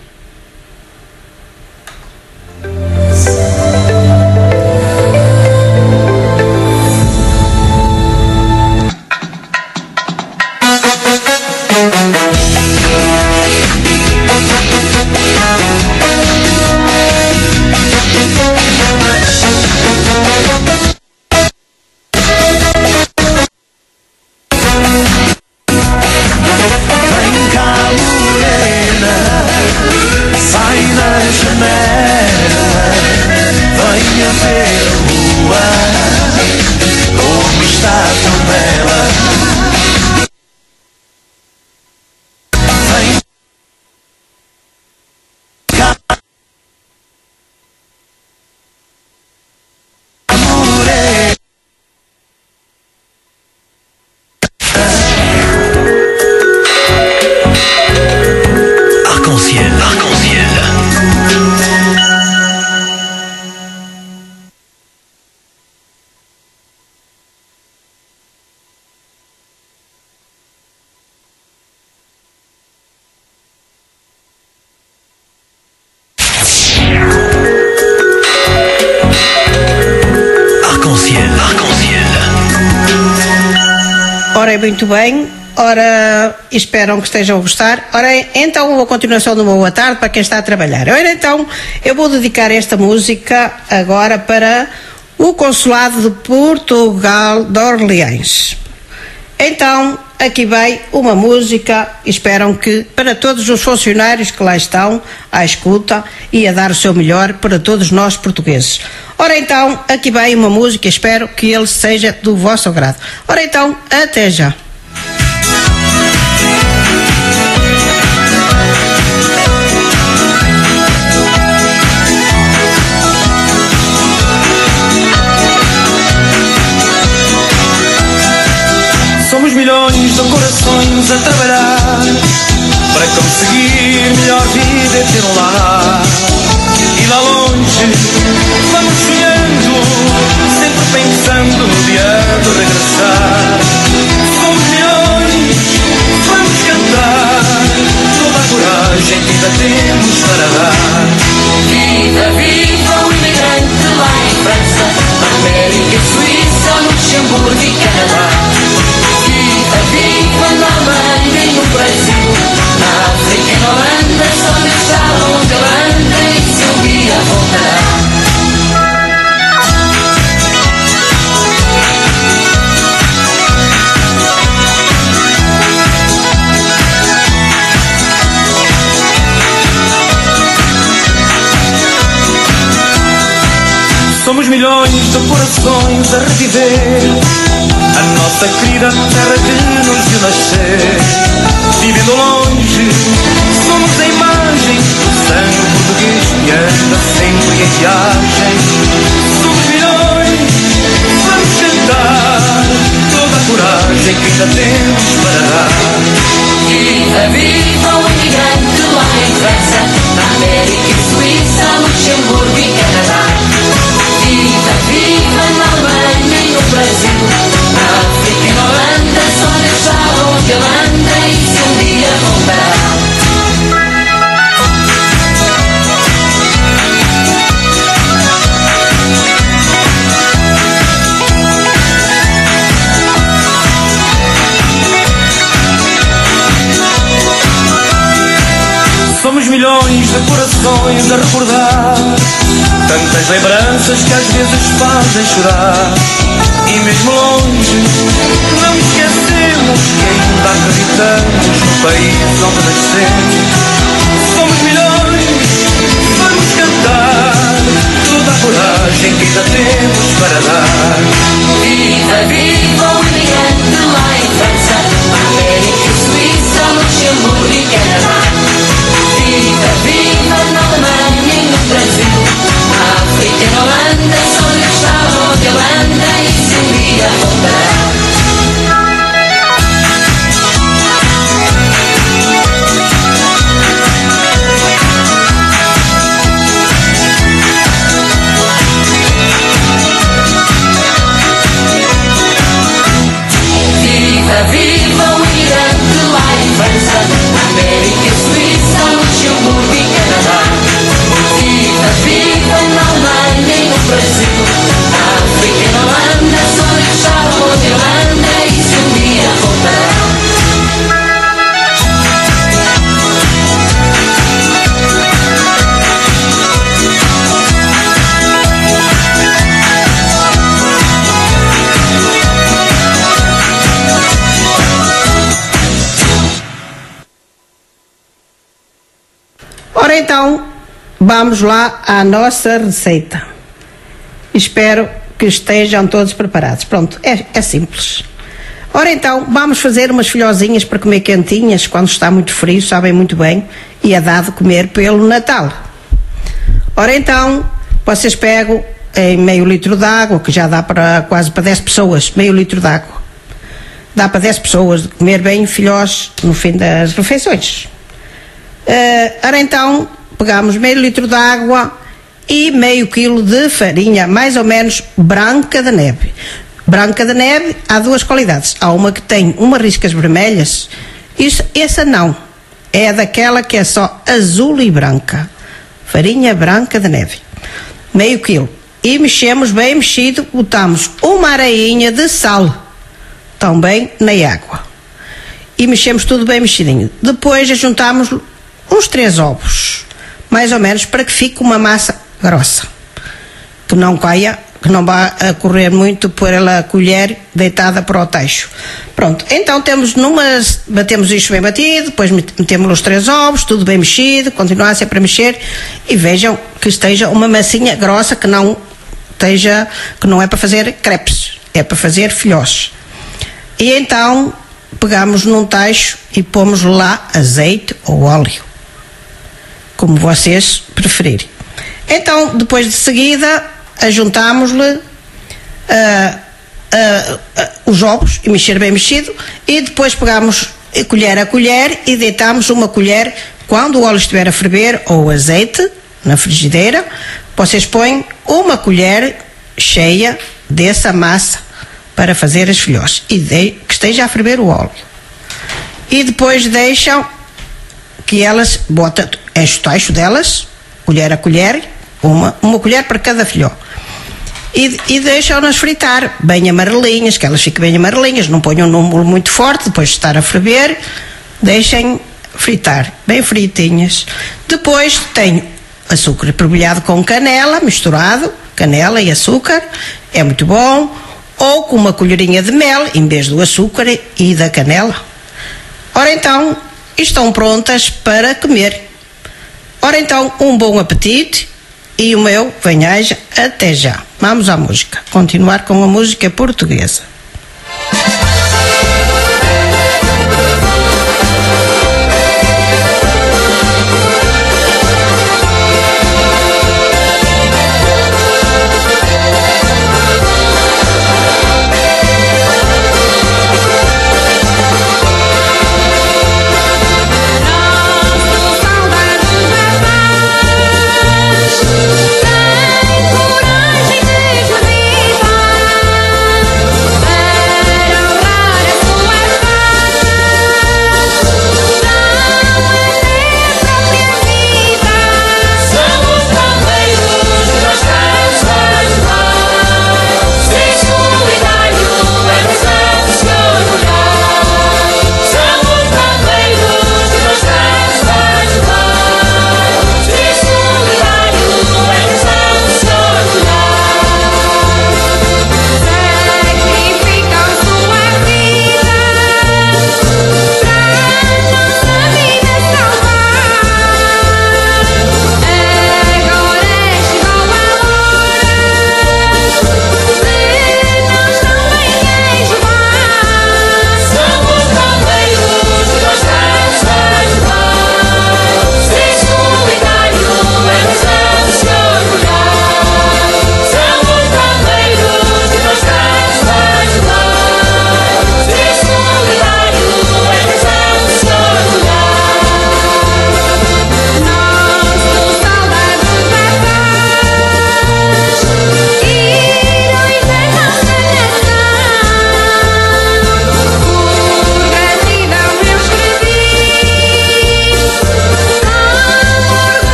Ora, muito bem. Ora, espero que estejam a gostar. Ora, então, a continuação de uma boa tarde para quem está a trabalhar. Ora, então, eu vou dedicar esta música agora para o Consulado de Portugal de Orleans. Então, aqui vai uma música, espero que para todos os funcionários que lá estão à escuta e a dar o seu melhor para todos nós portugueses. Ora então, aqui vai uma música, espero que ele seja do vosso agrado. Ora então, até já! Somos milhões de corações a trabalhar para conseguir melhor vida e ter um lar. E lá longe vamos sonhando, sempre pensando no dia de regressar. Somos milhões, vamos cantar toda a coragem que ainda temos para dar. Viva, viva o imigrante lá em França, América, Suíça, Luxemburgo e Canadá. Viva, viva na Alemanha e no Brasil, na África e na Holanda, só deixaram onde ele anda e se um dia voltará. Somos milhões de corações a reviver a nossa querida terra que nos viu nascer. Vivendo longe, somos a imagem do sangue português que anda sempre em viagem. Somos milhões, vamos cantar toda a coragem que ainda temos para dar. Viva, viva o imigrante lá em França, na América e Suíça, Luxemburgo e Canadá. Viva, viva na Alemanha e no Brasil, na África e na Holanda, só deixaram onde ele anda e se um dia voltará. Somos milhões de corações a recordar tantas lembranças que às vezes fazem chorar. E mesmo longe não esquecemos que ainda acreditamos no país onde nascemos. Somos milhões, vamos cantar toda a coragem que ainda temos para dar. Viva, viva o imigrante lá em França, América, Suíça, Luxemburgo e Canadá. Viva, viva na Alemanha e no Brasil, então, vamos lá à nossa receita. Espero que estejam todos preparados. Pronto, é simples. Ora então, vamos fazer umas filhozinhas para comer quentinhas quando está muito frio, sabem muito bem, e é dado comer pelo Natal. Ora então, vocês pegam em meio litro de água, que já dá quase para 10 pessoas, meio litro de água. Dá para 10 pessoas de comer bem filhós no fim das refeições. Ora então, pegamos meio litro de água e meio quilo de farinha, mais ou menos branca de neve. Branca de neve há duas qualidades. Há uma que tem umas riscas vermelhas, essa não. É daquela que é só azul e branca. Farinha branca de neve. Meio quilo. E mexemos bem mexido, botamos uma areinha de sal também na água. E mexemos tudo bem mexidinho. Depois juntamos uns 3 ovos, mais ou menos, para que fique uma massa grossa. Que não caia, que não vá a correr muito por ela colher deitada para o tacho. Pronto, então batemos isto bem batido, depois metemos os 3 ovos, tudo bem mexido, continuar sempre a mexer e vejam que esteja uma massinha grossa, que não é para fazer crepes, é para fazer filhós. E então pegamos num tacho e pomos lá azeite ou óleo, como vocês preferirem. Então, depois de seguida, ajuntamos-lhe os ovos e mexer bem mexido, e depois pegamos colher a colher e deitamos uma colher, quando o óleo estiver a ferver, ou o azeite na frigideira, vocês põem uma colher cheia dessa massa para fazer as filhós e que esteja a ferver o óleo. E depois deixam que elas enche o tacho delas, colher a colher, uma colher para cada filhó. E deixam-nas fritar bem amarelinhas, que elas fiquem bem amarelinhas, não ponham num bolo muito forte, depois de estar a ferver, deixem fritar, bem fritinhas. Depois tem açúcar polvilhado com canela, misturado, canela e açúcar, é muito bom, ou com uma colherinha de mel, em vez do açúcar e da canela. Ora então, estão prontas para comer. Ora então, um bom apetite e o meu bem-aja até já. Vamos à música. Continuar com a música portuguesa. Tem coragem de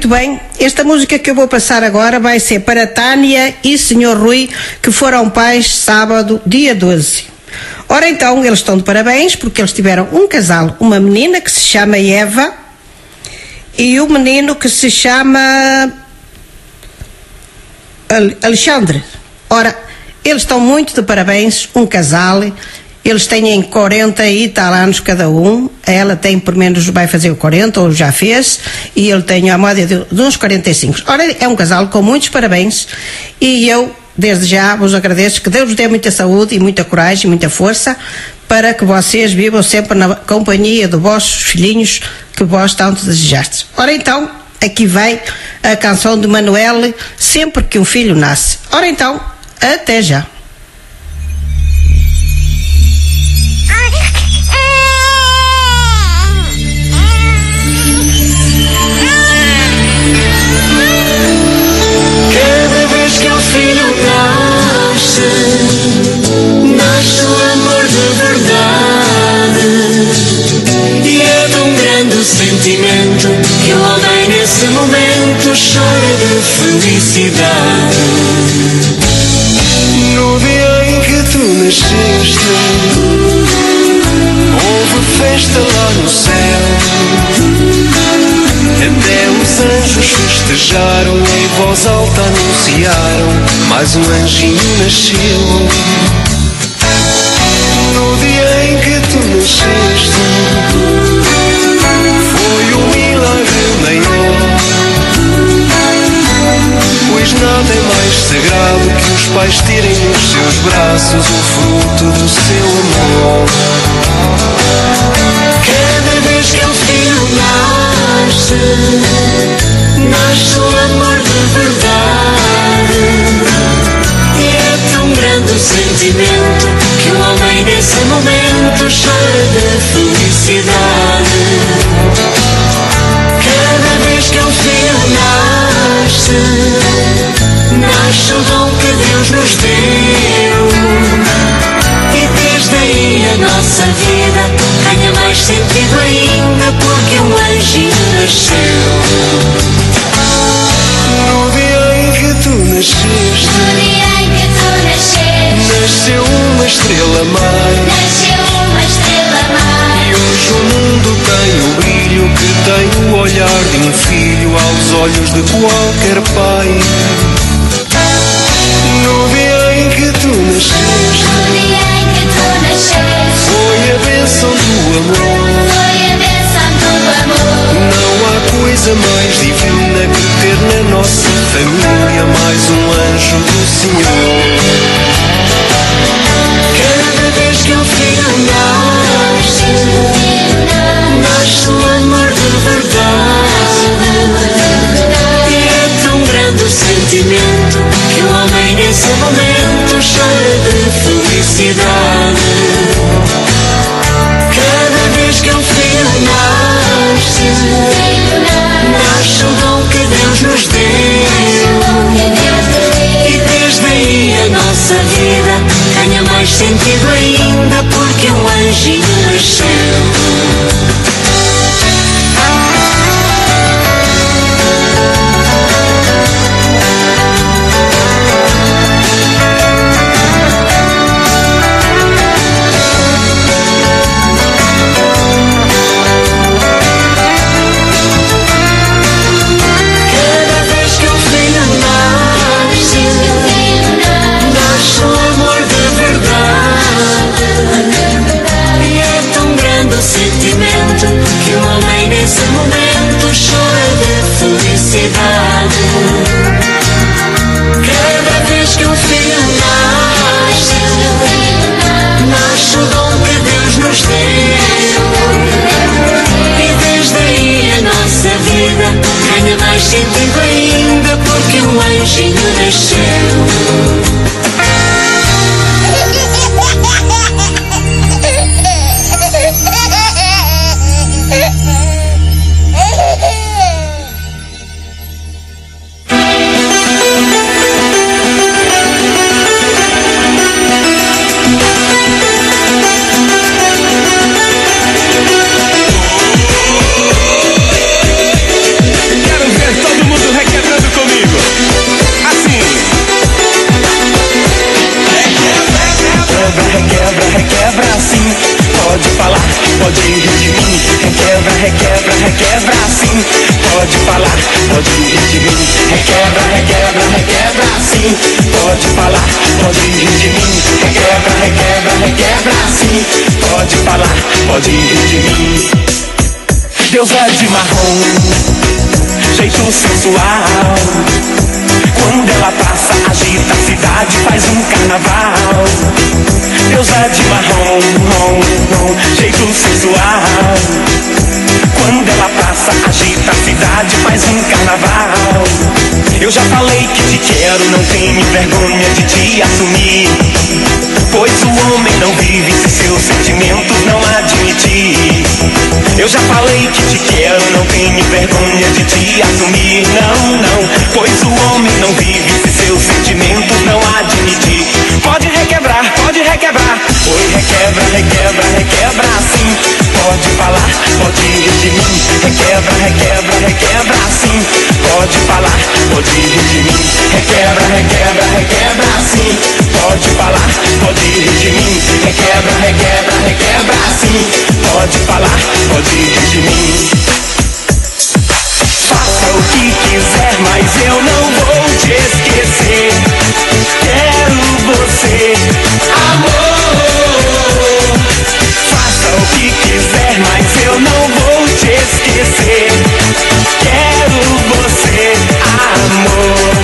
muito bem. Esta música que eu vou passar agora vai ser para Tânia e Sr. Rui, que foram pais sábado, dia 12. Ora então, eles estão de parabéns porque eles tiveram um casal, uma menina que se chama Eva e um menino que se chama Alexandre. Ora, eles estão muito de parabéns, um casal. Eles têm 40 e tal anos cada um. Ela tem, por menos, vai fazer 40 ou já fez, e ele tem a média de uns 45. Ora, é um casal com muitos parabéns, e eu desde já vos agradeço, que Deus vos dê muita saúde e muita coragem e muita força para que vocês vivam sempre na companhia dos vossos filhinhos que vós tanto desejastes. Ora então, aqui vai a canção de Manuel, Sempre que um Filho Nasce. Ora então, até já. Cada vez que um filho nasce o amor de verdade, e é tão grande o sentimento que o homem nesse momento chora de felicidade. No dia em que tu nasceste, houve festa lá no céu. Até os anjos festejaram e em voz alta anunciaram: mais um anjinho nasceu. No dia em que tu nasceste, foi um milagre maior, pois nada é mais sagrado que os pais terem nos seus braços o fruto do seu amor. Cada vez que um filho nasce o amor de verdade, e é tão grande o sentimento que o homem nesse momento chora de felicidade. Cada vez que um filho nasce o dom que Deus nos deu, e desde aí a nossa vida ganha mais sentido ainda, porque um anjinho nasceu. No dia em que tu nasceste, nasceu uma estrela mais. E hoje o mundo tem o brilho que tem o olhar de um filho aos olhos de qualquer pai. No dia em que tu nasceste, foi a bênção do amor. Não há coisa mais divina que ter na nossa família mais um anjo do Senhor. Cada vez que um filho nasce o amor de verdade, e é tão grande o sentimento que o homem nesse momento chora de felicidade. Cada vez que um filho nasce o dom que Deus nos deu, e desde aí a nossa vida ganha mais sentido ainda, porque um anjinho nasceu. Que o homem nesse momento chora de felicidade. Cada vez que um filho nasce o dom que Deus nos deu, e desde aí a nossa vida ganha mais sentido ainda, porque um anjinho nasceu. Quero ver todo de mim. Requebra, requebra, requebra, sim. Pode falar, pode rir de mim. Requebra, requebra, requebra, sim. Pode falar, pode rir de mim. Deusa de marrom, jeito sensual. Quando ela passa, agita a cidade, faz um carnaval. Deusa de marrom, jeito sensual. Quando ela passa, agita a cidade, faz um carnaval. Eu já falei que te quero, não tenho vergonha de te assumir. Pois o homem não vive se seus sentimentos não admitir. Eu já falei que te quero, não tenho vergonha de te assumir. Não, não, pois o homem não vive se seus sentimentos não admitir. Pode requebrar, oi, requebra, requebra, requebra, sim. Pode falar, pode rir de mim. Requebra, requebra, requebra, sim. Pode falar, pode rir de mim. Requebra, requebra, requebra, sim. Pode falar, pode rir de mim. Requebra, requebra, requebra, sim. Pode falar, pode rir de mim. Faça o que quiser, mas eu não vou te esquecer. Quero você, amor. Faça o que quiser, mas eu não vou te esquecer. Quero você, amor.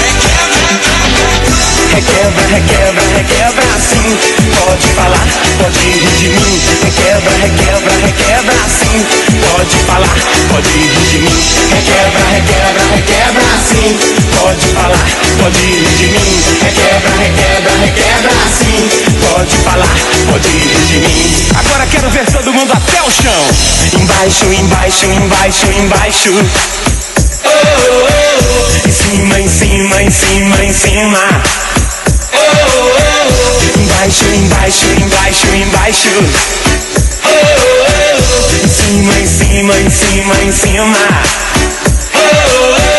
Requebra, requebra, requebra, sim. Pode falar, pode rir de mim. Requebra, requebra, requebra, sim. Pode falar, pode rir de mim. Requebra, requebra, requebra, sim. Pode falar, pode rir de mim. Requebra, requebra, requebra, sim. Pode falar, pode rir de mim. Agora quero ver todo mundo até o chão. Embaixo, embaixo, embaixo, embaixo. Oh, oh, oh. Em cima, em cima, em cima, em cima. Oh, oh, oh. Embaixo, embaixo, embaixo, embaixo. Oh, oh, oh. Em cima, em cima, em cima, em cima. Oh, oh, oh.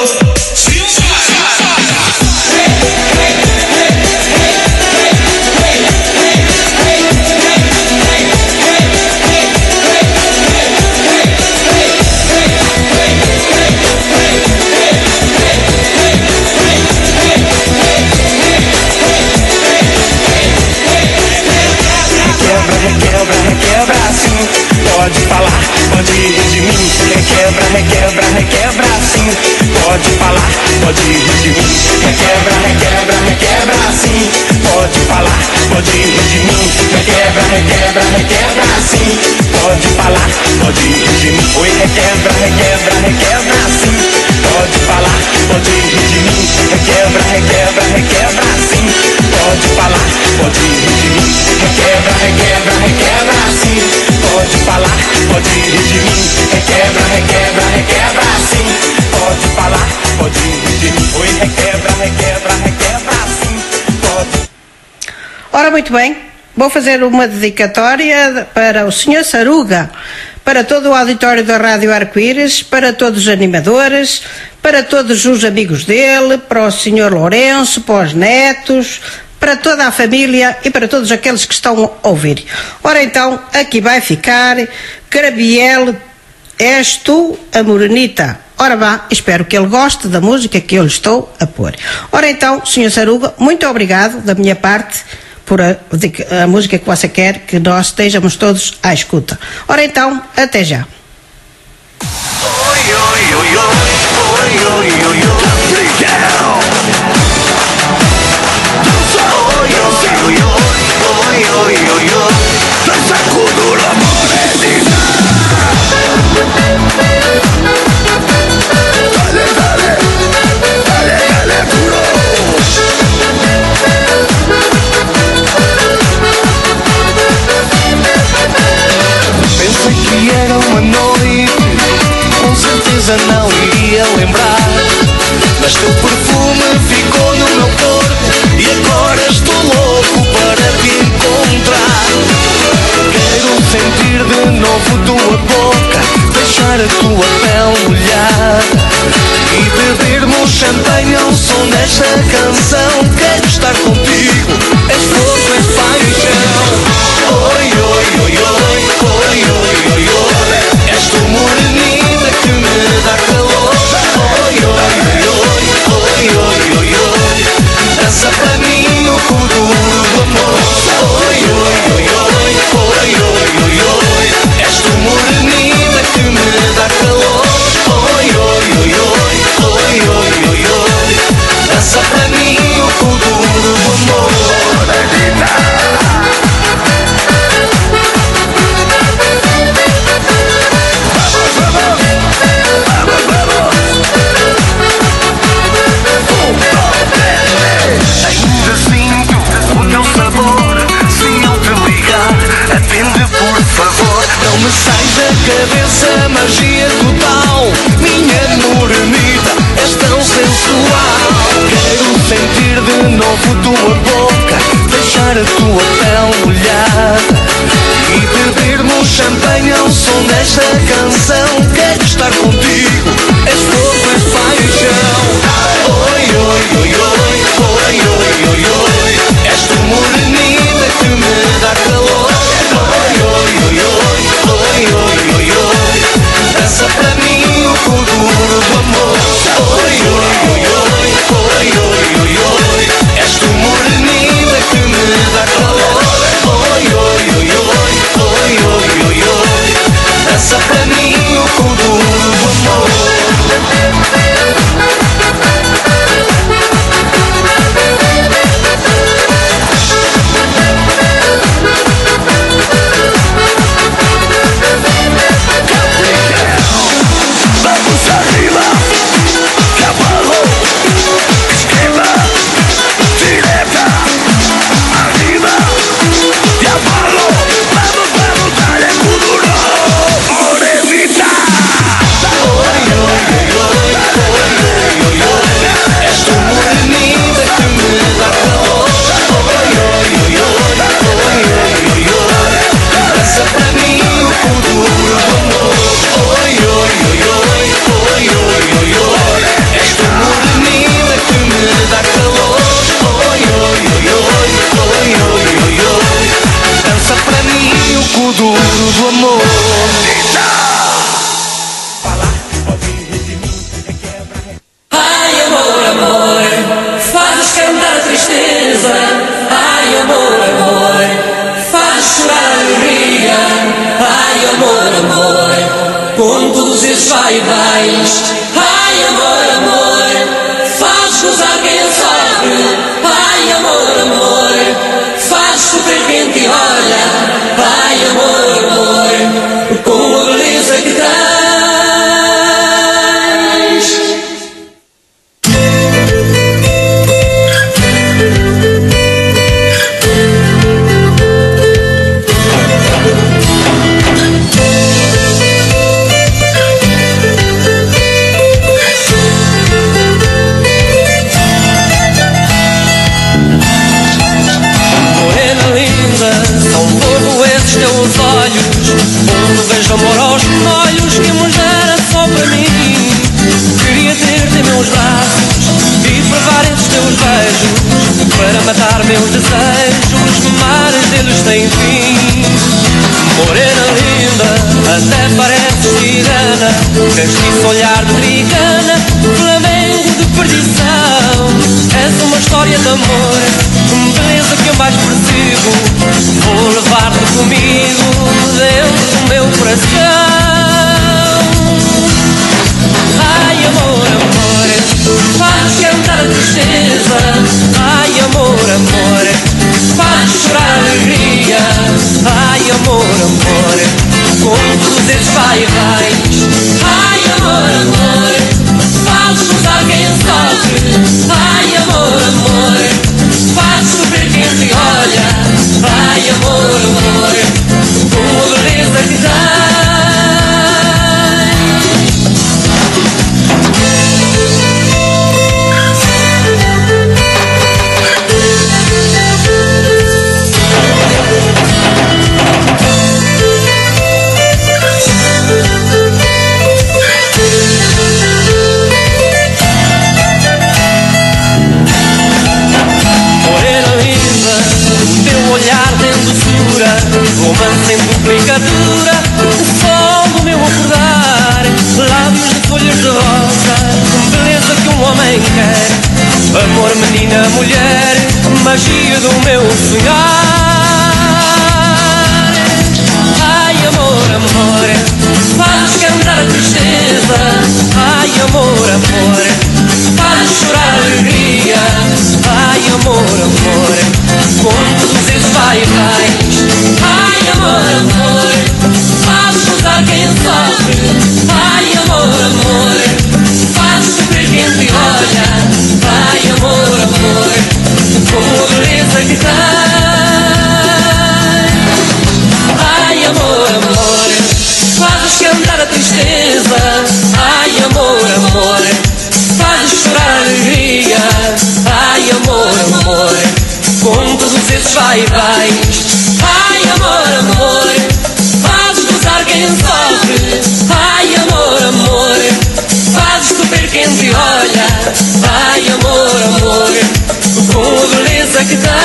Requebra, requebra, sim. Pode falar, pode rir de mim. Requebra, requebra, requebra, sim. Pode falar, pode rir de mim. Requebra, requebra, requebra, sim. Pode falar, pode rir de mim. Requebra, requebra, requebra, sim. Pode falar, pode rir de mim. Oi, requebra, requebra, requebra, sim. Pode falar, pode rir de mim. Requebra, requebra, requebra, sim. Pode falar, pode rir de mim. Requebra, requebra, requebra, sim. Pode falar, pode rir de mim. Requebra, requebra, requebra, sim. Pode falar, pode rir de mim. Oi, requebra, requebra, requebra, sim. Pode. Ora, muito bem, vou fazer uma dedicatória para o Sr. Saruga, para todo o auditório da Rádio Arco-Íris, para todos os animadores, para todos os amigos dele, para o Sr. Lourenço, para os netos, para toda a família e para todos aqueles que estão a ouvir. Ora então, aqui vai ficar Carabiel, és tu a morenita. Ora vá, espero que ele goste da música que eu lhe estou a pôr. Ora então, Sr. Saruga, muito obrigado da minha parte por a música que você quer que nós estejamos todos à escuta. Ora então, até já. Pensei que era uma noite, com certeza não iria lembrar, mas teu perfume ficou no meu corpo e agora estou louco para te encontrar. Quero sentir de novo tua boca, deixar a tua pele molhar e bebermos champanhe ao som desta canção. Quero estar contigo, és fogo, és paixão. Oi, oi, oi, oi, oi, oi, oi, oi. És tu morenina que me dá calor. Oi, oi, a tua pele molhada e bebermos champanhe ao som desta canção. Quero estar contigo, és fogo, és paixão. Oi, oi, oi, oi, oi, oi, oi, oi, és tu morenita que me dá calor. Oi, oi, oi, oi, oi, oi, oi, oi, dança para mim o futuro do amor. Oi, oi, oi, oi, oi, oi, oi, oi, és tu morenita que me dá calor. Oi, oi, oi, oi, oi, oi, oi, oi, dança para mim o futuro do amor. Vamos arriba, cavalo, esquerda, direita, arriba, cavalo, vamos, vamos, dale kuduro, morenita. Oi, oi, oi, oi, oi, oi, oi, és tu morenita que me dá calor. Oi, oi, oi, oi, oi, oi, oi, dança para mim o futuro do amor. Oi, oi, oi, oi, oi, oi, oi, oi, és tu morenita que me dá calor. Oi, oi, oi, oi, oi, oi, oi, oi, dança para mim o futuro do amor. Ai, amor, amor, fazes cantar a tristeza. Ai, amor, amor, fazes chorar a alegria. Ai, amor, amor, com todos esses vai e vais. Ai, amor, amor, fazes gozar quem sofre. Ai, amor, amor, fazes sofrer quem te olha. Ai, amor, amor, com a beleza que tens. Morena linda, são fogo esses teus olhos. Quando vejo amor aos olhos, que mulher é só para mim. Queria ter-te em meus braços e provar esses teus beijos, para matar meus desejos, mares deles sem fim. Morena linda, até pareces tirana, castiço olhar de trigana, flamengo de perdição. És uma história de amor, beleza que eu mais persigo. Vou levar-te comigo dentro do meu coração. Ai, amor, amor, fazes cantar a tristeza. Ai, amor, amor, fazes chorar a alegria. Ai, amor, amor, com todos esses vai e vais. Ai, amor, amor, fazes gozar quem sofre. Ai, amor, amor, fazes sofrer quem te olha. Ai, amor, amor, com a beleza que tens. Morena linda, o teu olhar tem doçura, romance em duplicadura, o sol do meu acordar, lábios de folhas de rosa, beleza que um homem quer, amor, menina, mulher, magia do meu sonhar. Ai, amor, amor, fazes cantar a tristeza. Ai, amor, amor, fazes chorar a alegria. Ai, amor, amor, com todos esses vai e vais. Ai, amor, amor, fazes gozar quem sofre. Ai, amor, amor, fazes sofrer quem te olha. Ai, amor, amor, com a beleza que tens. vai e vens. Ai, amor, amor, fazes gozar quem sofre. Ai, amor, amor, fazes sofrer quem te olha. Ai, amor, amor, com a beleza que tens.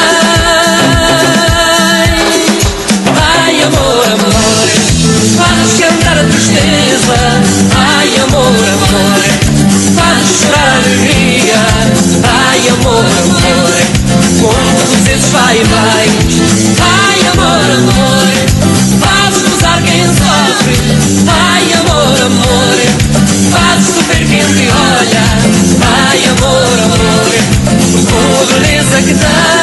Ai, amor, amor, fazes cantar a tristeza. Ai, amor, amor, fazes chorar a alegria. Ai, amor, amor, como dizes vai e vens. Ai, amor, amor, fazes gozar quem sofre. Ai, amor, amor, fazes sofrer quem te olha. Ai, amor, amor, com a beleza que tens.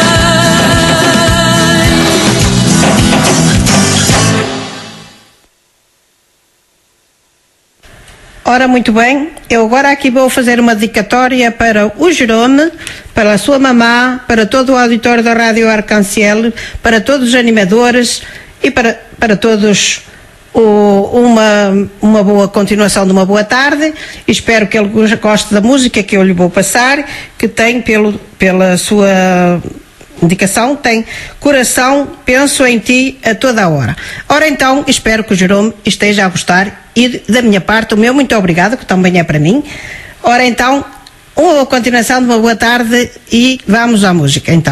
Ora, muito bem, eu agora aqui vou fazer uma dedicatória para o Jerome, para a sua mamã, para todo o auditório da Rádio Arcanciel, para todos os animadores e para todos uma boa continuação de uma boa tarde. Espero que ele goste da música que eu lhe vou passar, que tem pela sua indicação, tem Coração, Penso em Ti a Toda a Hora. Ora então, espero que o Jerome esteja a gostar e da minha parte o meu muito obrigado, que também é para mim. Ora então, uma continuação de uma boa tarde e vamos à música então.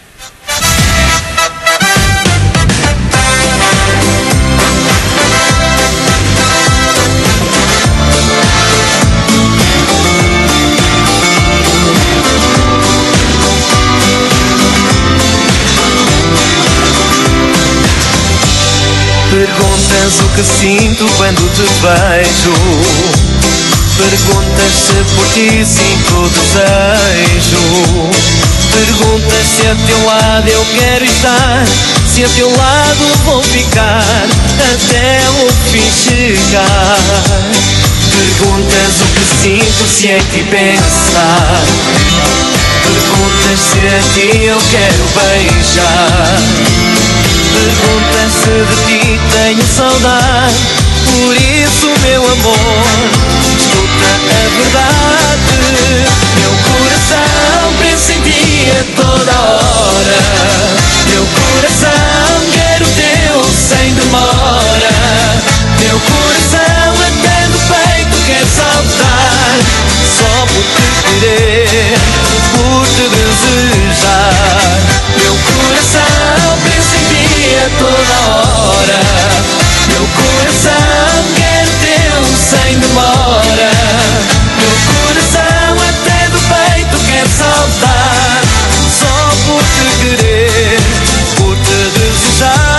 Perguntas o que sinto quando te vejo. Perguntas se por ti sinto desejo. Perguntas se a teu lado eu quero estar. Se a teu lado vou ficar até o fim chegar. Perguntas o que sinto se em ti pensar. Perguntas se a ti eu quero beijar. Perguntas se de ti tenho saudade. Por isso, meu amor, escuta a verdade. Meu coração pensa em ti a toda hora. Meu coração quer o teu sem demora. Meu coração até do peito quer saltar. Só por te querer, por te desejar. Meu coração pensa em ti a toda hora. Meu coração quer o teu sem demora. Meu coração até do peito quer saltar. Só por te querer, por te desejar.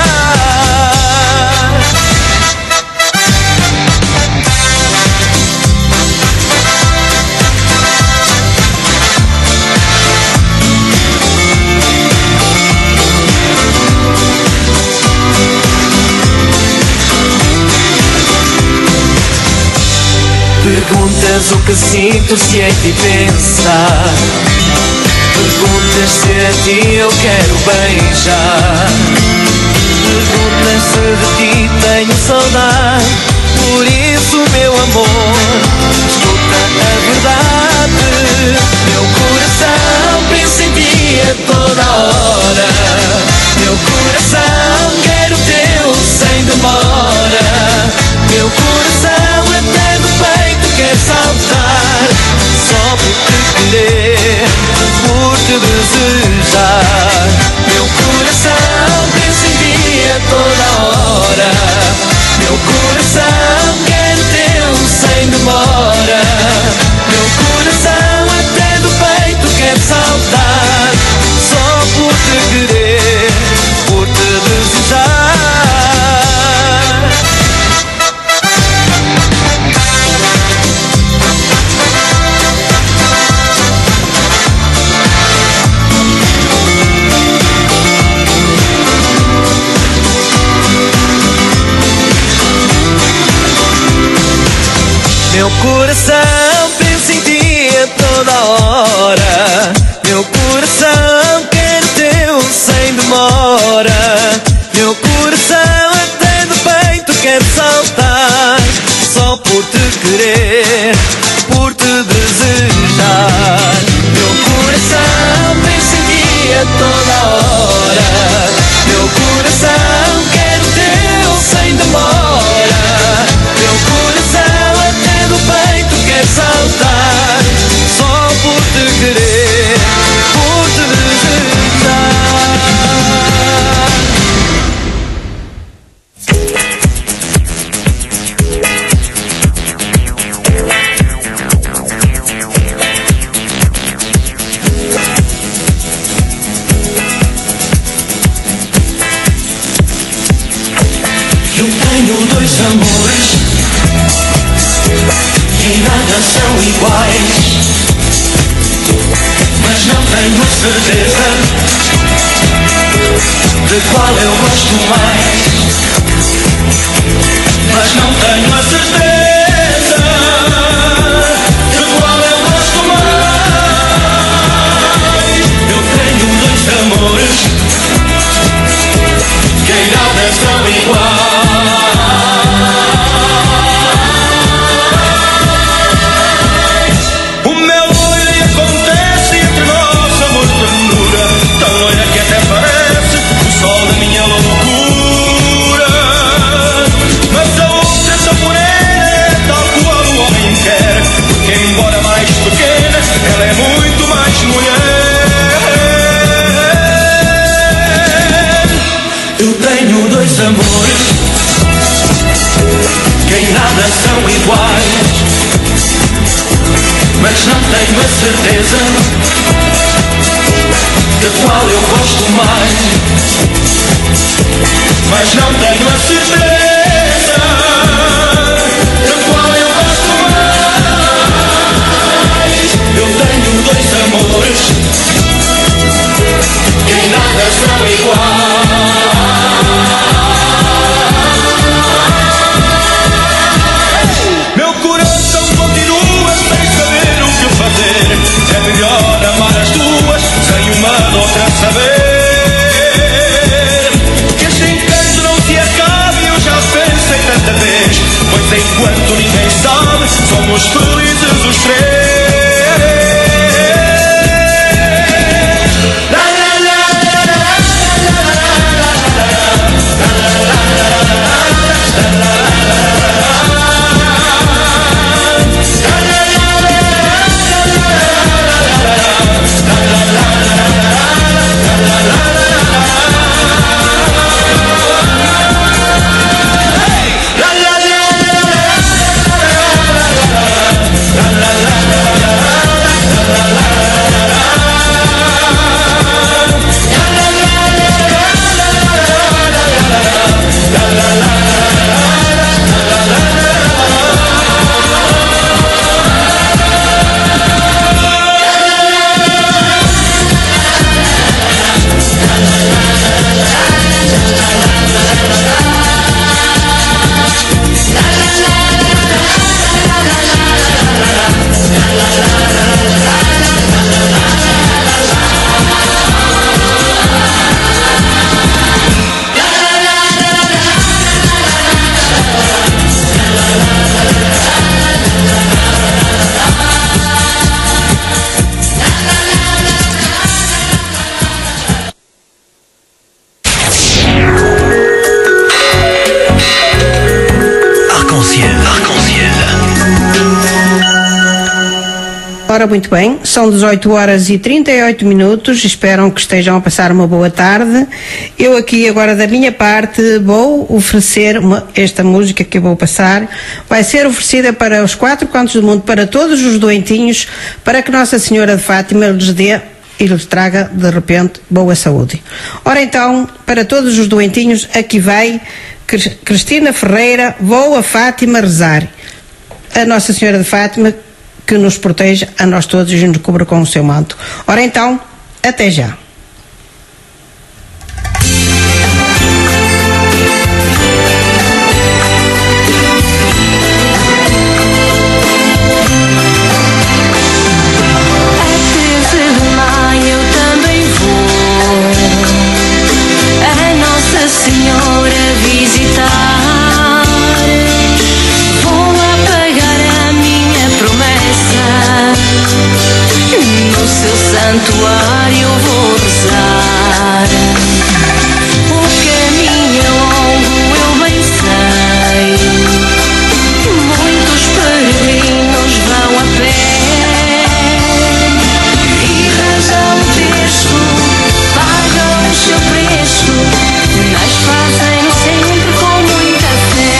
Perguntas o que sinto se em ti pensar. Perguntas se a ti eu quero beijar. Perguntas se de ti tenho saudade. Por isso, meu amor, escuta a verdade. Meu coração pensa em ti a toda hora. Meu coração quer o teu sem demora. Meu coração até do peito quer saltar. Só por te querer, por te desejar. Meu coração pensa em ti a toda hora. Meu coração quer o teu sem demora. Meu coração até do peito quer saltar. Só por te querer, por te desejar. Meu coração pensa em ti a toda hora. Meu coração quer o teu sem demora. Meu coração até do peito quer saltar. Só por te querer, por te desejar. Meu coração pensa em ti a toda hora. certeza de qual eu gosto mais, mas não tenho a certeza de qual eu gosto mais. Eu tenho dois amores que em nada são iguais. O meu olho acontece entre nós, amor, ternura, tão loira que até parece o sol da minha loucura. Mas a outra é tão morena, tal qual o homem quer, porque embora mais pequena, ela é muito mais mulher. Eu tenho dois amores que em nada são iguais, mas não tenho a certeza de qual eu gosto mais, mas não tenho a certeza de qual eu gosto mais. Eu tenho dois amores que em nada são iguais. Meu coração continua sem saber o que fazer. É melhor amar as duas sem uma outra saber. Que este encanto não se acabe, eu já pensei tanta vez. Pois enquanto ninguém sabe, somos felizes os três. Ora, muito bem, são 18 horas e 38 minutos, espero que estejam a passar uma boa tarde. Eu aqui agora da minha parte vou oferecer esta música que eu vou passar, vai ser oferecida para os 4 cantos do mundo, para todos os doentinhos, para que Nossa Senhora de Fátima lhes dê e lhes traga de repente boa saúde. Ora então, para todos os doentinhos, aqui vai Cristina Ferreira, vou a Fátima rezar. A Nossa Senhora de Fátima que nos proteja a nós todos e nos cubra com o seu manto. Ora então, até já. Santuário vou rezar. O caminho é longo, eu bem sei. Muitos peregrinos vão a pé e rezam o texto, pagam o seu preço, mas fazem sempre com muita fé.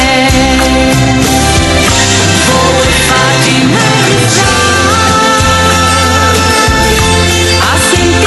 Vou a Fátima rezar. Assim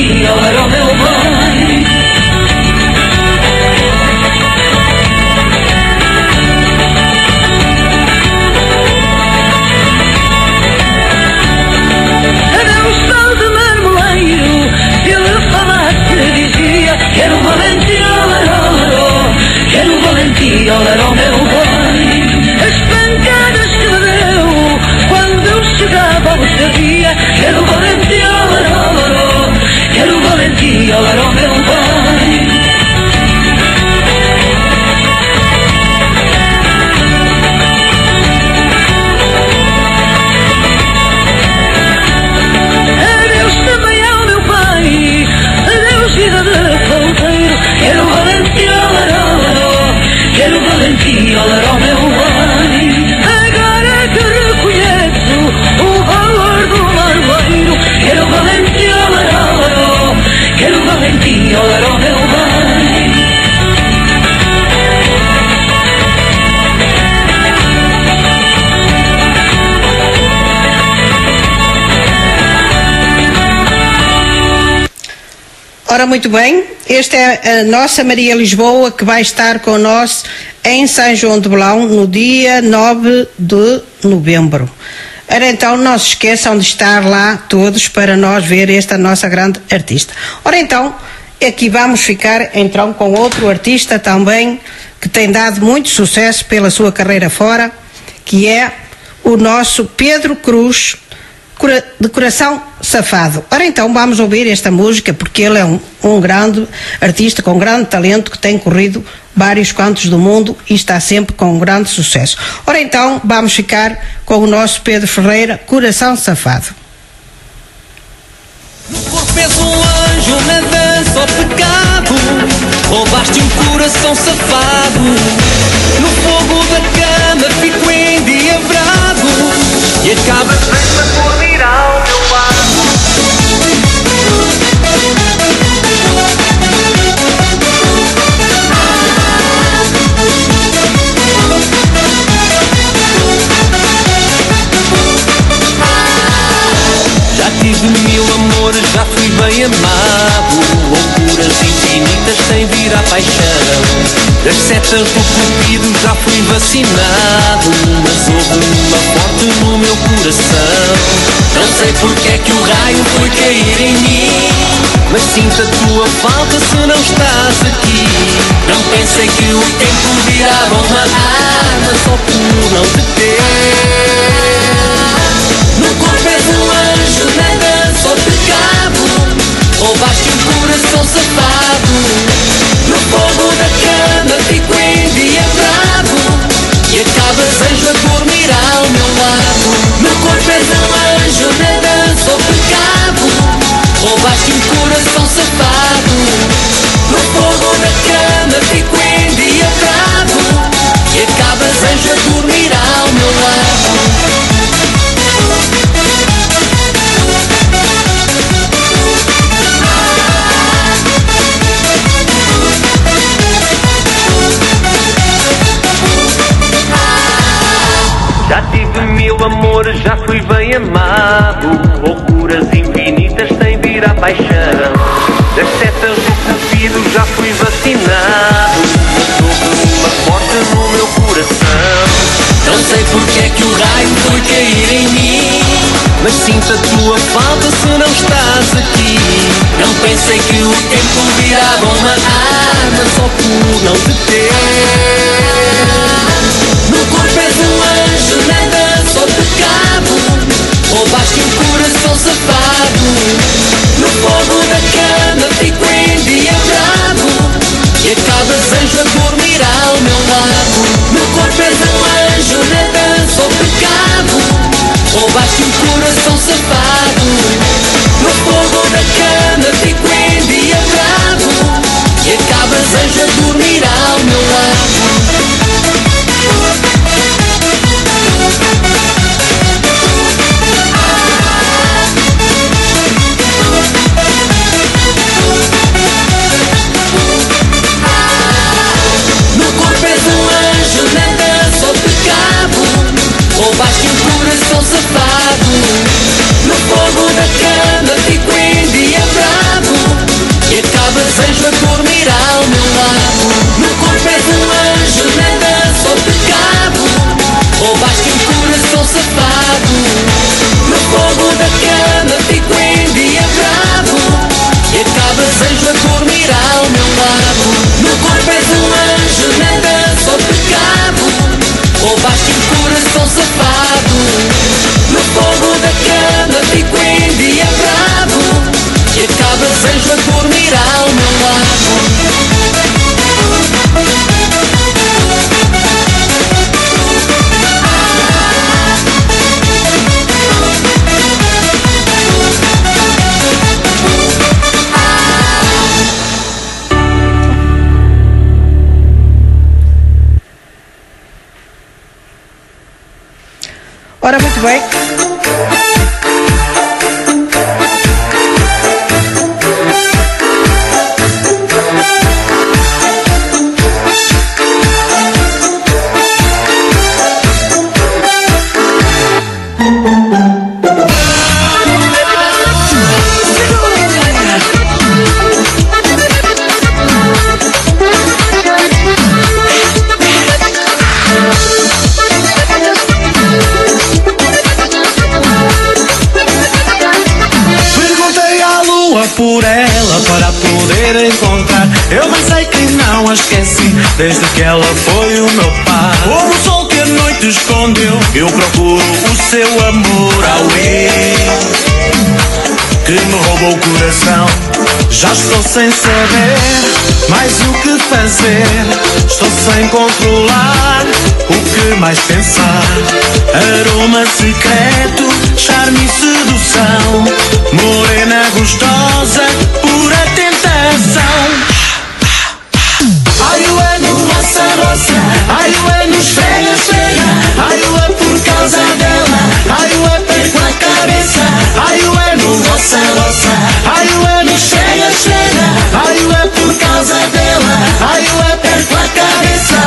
ele era o meu bem. Adeus, tal de marmoleiro, se ele falasse dizia que era o Valentim, que era o Valentim, ele era o meu bem. As pancadas que me deu quando eu chegava ao dia, que era o Valentim, que era o Valentim, ele era o meu bem. Adeus também ao meu pai, adeus vida de solteiro, que era o Valentim, que era o Valentim, ele era o meu bem. Agora que reconheço o valor do marmoleiro, que era o Valentim, que era o Valentim, ele era o meu bem. Ora, muito bem, esta é a nossa Maria Lisboa, que vai estar connosco em São João de Belão no dia 9 de novembro. Ora, então, não se esqueçam de estar lá todos para nós ver esta nossa grande artista. Ora, então, aqui vamos ficar então com outro artista também que tem dado muito sucesso pela sua carreira fora, que é o nosso Pedro Cruz, de Coração Safado. Ora, então vamos ouvir esta música, porque ele é um grande artista com grande talento, que tem corrido vários cantos do mundo e está sempre com grande sucesso. Ora, então vamos ficar com o nosso Pedro Ferreira, Coração Safado. No corpo és um anjo, na dança ao pecado, roubaste um coração safado. No fogo da cama fico endiabrado e acabas sempre a dormir ao meu lado. Já tive mil amores, já fui bem amado, loucuras infinitas sem vir à paixão. Das setas do cupido já fui vacinado, mas houve uma morte no meu coração. Não sei porque é que o raio foi cair em mim, mas sinto a tua falta se não estás aqui. Não pensei que o tempo virava uma arma só por não te ter. No corpo és um anjo, na dança ao pecado, roubaste um coração safado. No fogo da cama fico endiabrado e acabas anjo a dormir ao meu lado. No corpo és um anjo, na dança ao pecado, roubaste um coração safado. No fogo da cama fico endiabrado e acabas anjo a dormir ao meu lado. Já tive mil amores, já fui bem amado, loucuras infinitas sem vir à paixão. Das setas do cupido já fui vacinado, mas houve uma morte no meu coração. Não sei porque é que o raio foi cair em mim, mas sinto a tua falta se não estás aqui. Não pensei que o tempo virava uma arma só por não te ter. No corpo és um anjo, na dança ao pecado, roubaste um coração safado. No fogo da cama fico endiabrado e acabas anjo a dormir ao meu lado. No corpo és um anjo, na dança ao pecado, roubaste um coração safado. No fogo da cama fico endiabrado e acabas anjo a dormir ao meu lado. Roubaste um coração safado. No muito bem. Por ela para poder encontrar. Eu bem sei que não a esqueci desde que ela foi o meu par. Como o sol que a noite escondeu, eu procuro o seu amor. Auê, que me roubou o coração. Já estou sem saber mais o que fazer. Estou sem controlar o que mais pensar. Aroma secreto, charme e sedução. Morena gostosa, pura tentação. Ai, o é no roça, roça. Ai, o é no chega, chega. Ai, o é por causa dela. Ai, o é perco a cabeça. Ai, o é no roça, roça. Ai, o é no chega, chega. Ai, o é por causa dela. Ai, o é perco a cabeça.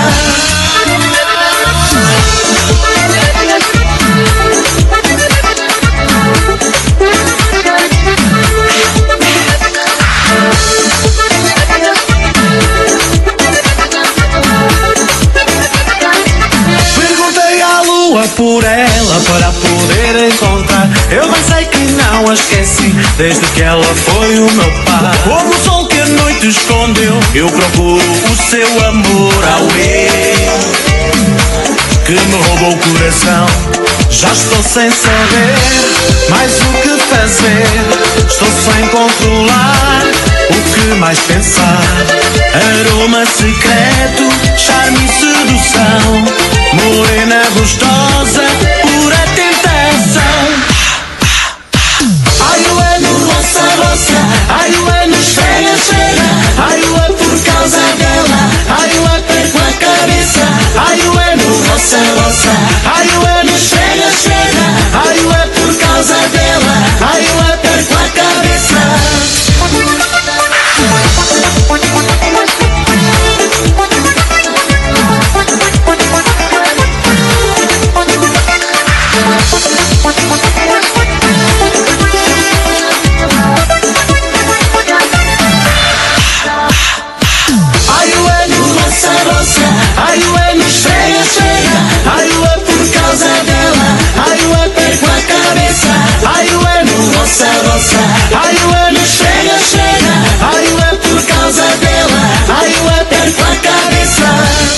Por ela para poder encontrar. Eu bem sei que não a esqueci desde que ela foi o meu par. Como o sol que a noite escondeu, eu procuro o seu amor. Auê, que me roubou o coração. Já estou sem saber mais o que fazer. Estou sem controlar o que mais pensar. Aroma secreto, charme e sedução. Morena gostosa, pura tentação. Ai, o é no roça, roça. Ai, o é no chega, chega. Ai, o é por causa dela. Ai, o é perco a cabeça. Ai, o é no roça, roça. Ai, o é no chega, chega. Ai, o é por causa dela. Ai, o é perco a cabeça. Ai, o ano chega, chega. Ai, o é por causa dela. Ai, o é perco a cabeça.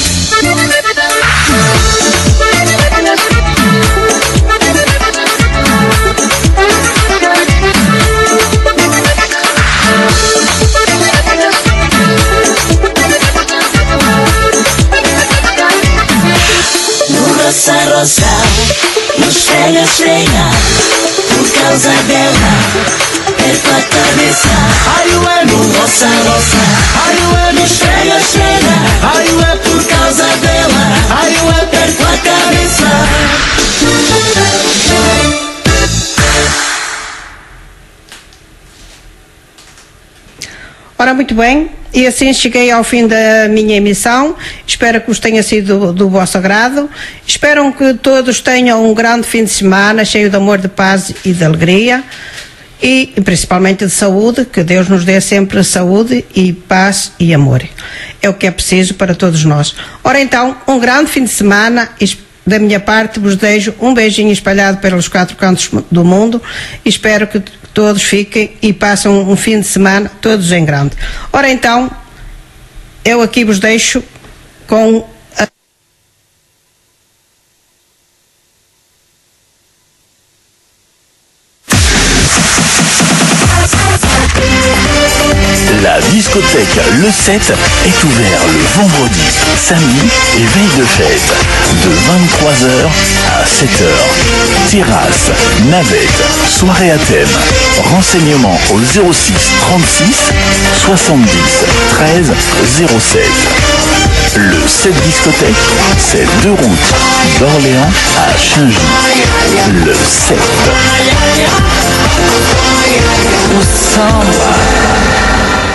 Roça, roça, não chega, chega. Por causa dela, perco a cabeça. Ai, o é no roça, roça. Ai, o é no chega, chega. Ai, o é por causa dela. Ai, o é perco a cabeça. Ora, muito bem, e assim cheguei ao fim da minha emissão. Espero que vos tenha sido do vosso agrado. Espero que todos tenham um grande fim de semana, cheio de amor, de paz e de alegria, e principalmente de saúde. Que Deus nos dê sempre saúde e paz e amor. É o que é preciso para todos nós. Ora então, um grande fim de semana. Da minha parte, vos desejo um beijinho espalhado pelos 4 cantos do mundo. Espero que todos fiquem e passem um fim de semana todos em grande. Ora então, eu aqui vos deixo com a... La discothèque Le 7 est ouverte le vendredi, samedi et veille de fête, de 23h à 7h. Terrasse, navette, soirée à thème. Renseignements au 06 36 70 13 07. Le 7 discothèque, c'est 2 routes d'Orléans à Chaingy. Le 7. O samba